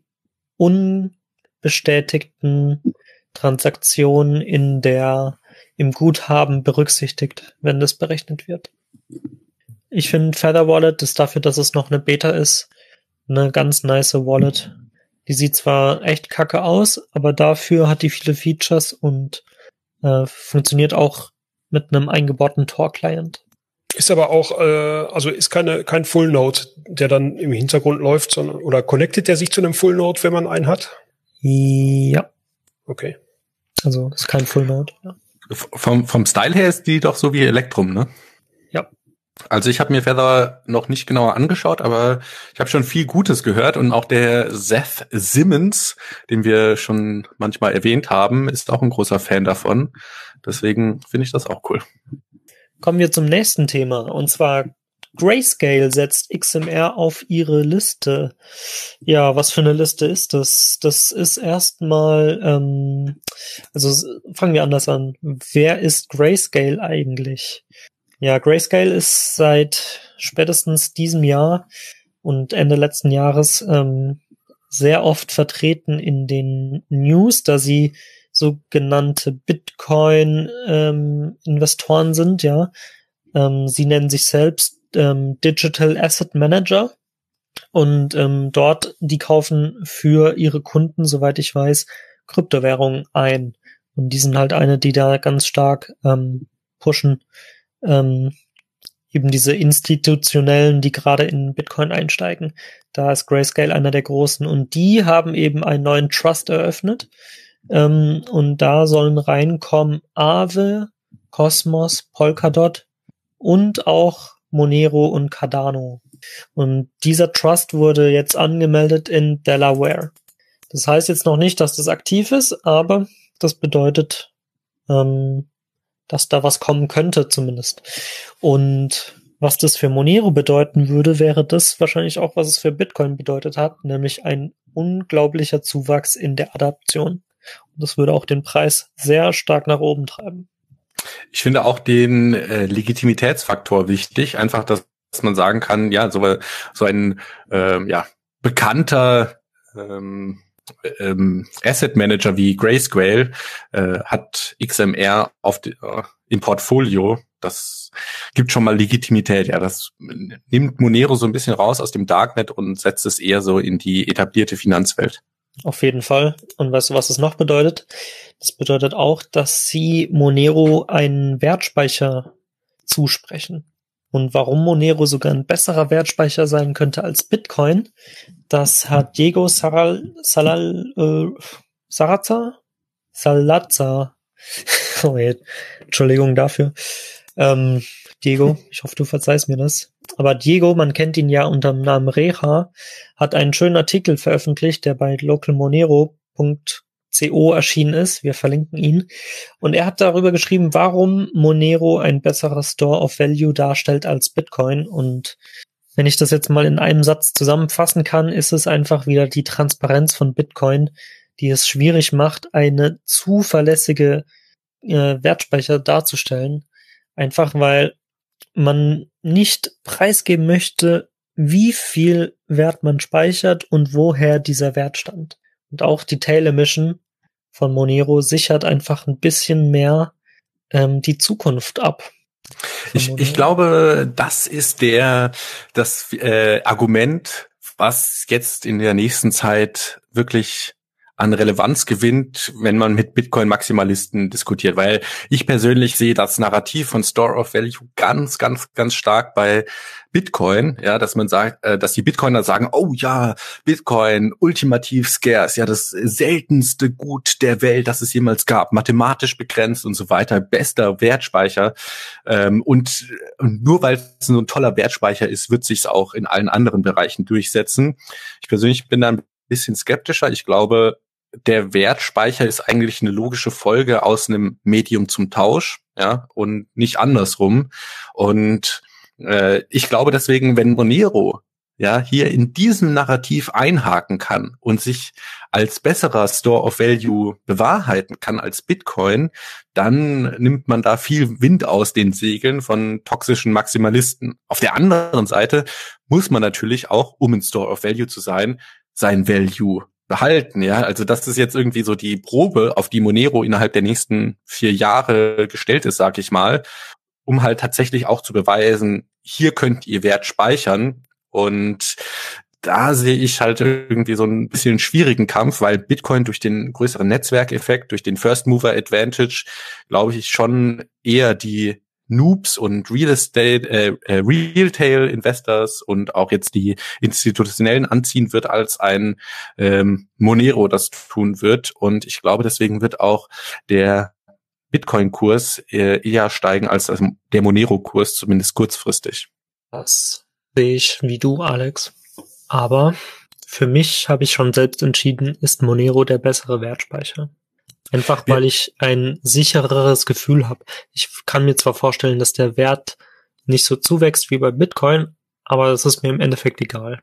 unbestätigten Transaktionen in der, im Guthaben berücksichtigt, wenn das berechnet wird. Ich finde Feather Wallet ist dafür, dass es noch eine Beta ist, eine ganz nice Wallet. Die sieht zwar echt kacke aus, aber dafür hat die viele Features und äh, funktioniert auch mit einem eingebauten Tor-Client. Ist aber auch, äh, also ist keine kein Full Node, der dann im Hintergrund läuft, sondern oder connectet der sich zu einem Full Node, wenn man einen hat? Ja. Okay. Also ist kein Full Node. Ja. Vom vom Style her ist die doch so wie Electrum, ne? Ja. Also ich habe mir Feather noch nicht genauer angeschaut, aber ich habe schon viel Gutes gehört und auch der Seth Simmons, den wir schon manchmal erwähnt haben, ist auch ein großer Fan davon. Deswegen finde ich das auch cool. Kommen wir zum nächsten Thema, und zwar Grayscale setzt X M R auf ihre Liste. Ja, was für eine Liste ist das? Das ist erstmal, ähm, also fangen wir anders an. Wer ist Grayscale eigentlich? Ja, Grayscale ist seit spätestens diesem Jahr und Ende letzten Jahres ähm, sehr oft vertreten in den News, da sie sogenannte Bitcoin-Investoren ähm, sind, ja. Ähm, sie nennen sich selbst ähm, Digital Asset Manager und ähm, dort, die kaufen für ihre Kunden, soweit ich weiß, Kryptowährungen ein. Und die sind halt eine, die da ganz stark ähm, pushen, ähm, eben diese institutionellen, die gerade in Bitcoin einsteigen. Da ist Grayscale einer der großen und die haben eben einen neuen Trust eröffnet. Ähm, und da sollen reinkommen Aave, Cosmos, Polkadot und auch Monero und Cardano. Und dieser Trust wurde jetzt angemeldet in Delaware. Das heißt jetzt noch nicht, dass das aktiv ist, aber das bedeutet, ähm, dass da was kommen könnte zumindest. Und was das für Monero bedeuten würde, wäre das wahrscheinlich auch, was es für Bitcoin bedeutet hat, nämlich ein unglaublicher Zuwachs in der Adaption. Und das würde auch den Preis sehr stark nach oben treiben. Ich finde auch den äh, Legitimitätsfaktor wichtig, einfach, dass, dass man sagen kann, ja, so, so ein äh, ja, bekannter ähm, ähm, Asset Manager wie Grayscale äh, hat X M R auf die, äh, im Portfolio. Das gibt schon mal Legitimität. Ja, das nimmt Monero so ein bisschen raus aus dem Darknet und setzt es eher so in die etablierte Finanzwelt. Auf jeden Fall. Und weißt du, was es noch bedeutet? Das bedeutet auch, dass sie Monero einen Wertspeicher zusprechen. Und warum Monero sogar ein besserer Wertspeicher sein könnte als Bitcoin, das hat Diego Saral, Salal, äh, Sarazza? Salazar. Oh, je. Entschuldigung dafür. Ähm, Diego, ich hoffe, du verzeihst mir das. Aber Diego, man kennt ihn ja unter dem Namen Reha, hat einen schönen Artikel veröffentlicht, der bei localmonero punkt co erschienen ist. Wir verlinken ihn. Und er hat darüber geschrieben, warum Monero ein besserer Store of Value darstellt als Bitcoin. Und wenn ich das jetzt mal in einem Satz zusammenfassen kann, ist es einfach wieder die Transparenz von Bitcoin, die es schwierig macht, eine zuverlässige äh, Wertspeicher darzustellen. Einfach weil man nicht preisgeben möchte, wie viel Wert man speichert und woher dieser Wert stammt. Und auch die Tail Emission von Monero sichert einfach ein bisschen mehr ähm, die Zukunft ab. Ich, ich glaube, das ist der das äh, Argument, was jetzt in der nächsten Zeit wirklich an Relevanz gewinnt, wenn man mit Bitcoin-Maximalisten diskutiert, weil ich persönlich sehe das Narrativ von Store of Value ganz, ganz, ganz stark bei Bitcoin, ja, dass man sagt, äh, dass die Bitcoiner sagen, oh ja, Bitcoin, ultimativ scarce, ja, das seltenste Gut der Welt, das es jemals gab, mathematisch begrenzt und so weiter, bester Wertspeicher, ähm, und, und nur weil es so ein toller Wertspeicher ist, wird sich's auch in allen anderen Bereichen durchsetzen. Ich persönlich bin da ein bisschen skeptischer. Ich glaube, der Wertspeicher ist eigentlich eine logische Folge aus einem Medium zum Tausch, ja, und nicht andersrum. Und äh, ich glaube deswegen, wenn Monero ja hier in diesem Narrativ einhaken kann und sich als besserer Store of Value bewahrheiten kann als Bitcoin, dann nimmt man da viel Wind aus den Segeln von toxischen Maximalisten. Auf der anderen Seite muss man natürlich auch, um ein Store of Value zu sein, sein Value behalten, ja. Also das ist jetzt irgendwie so die Probe, auf die Monero innerhalb der nächsten vier Jahre gestellt ist, sag ich mal, um halt tatsächlich auch zu beweisen, hier könnt ihr Wert speichern. Und da sehe ich halt irgendwie so ein bisschen einen schwierigen Kampf, weil Bitcoin durch den größeren Netzwerkeffekt, durch den First Mover Advantage, glaube ich, schon eher die Noobs und Real Estate, äh, äh, Retail Investors und auch jetzt die Institutionellen anziehen wird, als ein ähm, Monero das tun wird. Und ich glaube, deswegen wird auch der Bitcoin-Kurs äh, eher steigen als der Monero-Kurs, zumindest kurzfristig. Das sehe ich wie du, Alex. Aber für mich habe ich schon selbst entschieden, ist Monero der bessere Wertspeicher. Einfach weil ich ein sichereres Gefühl habe. Ich kann mir zwar vorstellen, dass der Wert nicht so zuwächst wie bei Bitcoin, aber das ist mir im Endeffekt egal.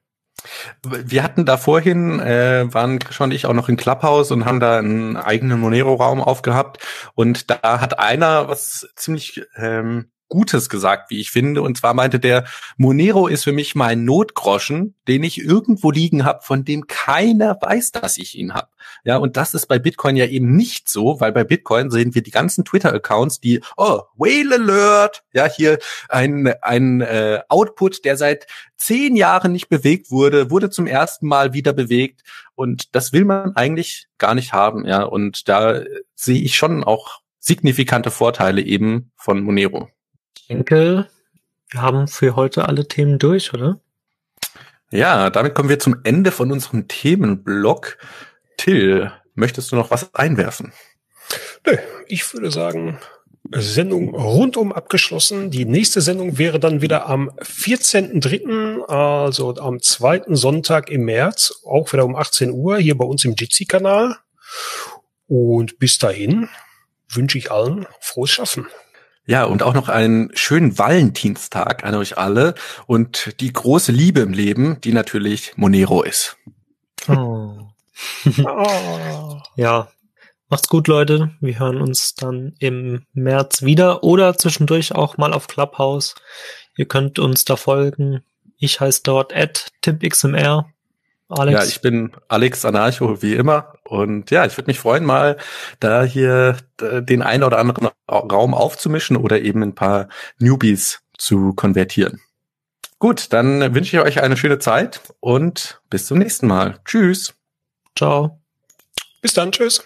Wir hatten da vorhin, äh, waren Christian und ich auch noch in Clubhouse und haben da einen eigenen Monero-Raum aufgehabt. Und da hat einer was ziemlich ähm, Gutes gesagt, wie ich finde. Und zwar meinte der, Monero ist für mich mein Notgroschen, den ich irgendwo liegen habe, von dem keiner weiß, dass ich ihn habe. Ja, und das ist bei Bitcoin ja eben nicht so, weil bei Bitcoin sehen wir die ganzen Twitter-Accounts, die, oh, Whale Alert, ja, hier ein, ein äh, Output, der seit zehn Jahren nicht bewegt wurde, wurde zum ersten Mal wieder bewegt. Und das will man eigentlich gar nicht haben, ja. Und da sehe ich schon auch signifikante Vorteile eben von Monero. Ich denke, wir haben für heute alle Themen durch, oder? Ja, damit kommen wir zum Ende von unserem Themenblock. Till, möchtest du noch was einwerfen? Nö, ich würde sagen, Sendung rundum abgeschlossen. Die nächste Sendung wäre dann wieder am vierzehnten dritten, also am zweiten Sonntag im März, auch wieder um achtzehn Uhr, hier bei uns im Jitsi-Kanal. Und bis dahin wünsche ich allen frohes Schaffen. Ja, und auch noch einen schönen Valentinstag an euch alle und die große Liebe im Leben, die natürlich Monero ist. Oh. Oh. Ja, macht's gut, Leute. Wir hören uns dann im März wieder oder zwischendurch auch mal auf Clubhouse. Ihr könnt uns da folgen. Ich heiße dort at tipxmr. Alex. Ja, ich bin Alex Anarcho, wie immer. Und ja, ich würde mich freuen, mal da hier den einen oder anderen Raum aufzumischen oder eben ein paar Newbies zu konvertieren. Gut, dann wünsche ich euch eine schöne Zeit und bis zum nächsten Mal. Tschüss. Ciao. Bis dann, tschüss.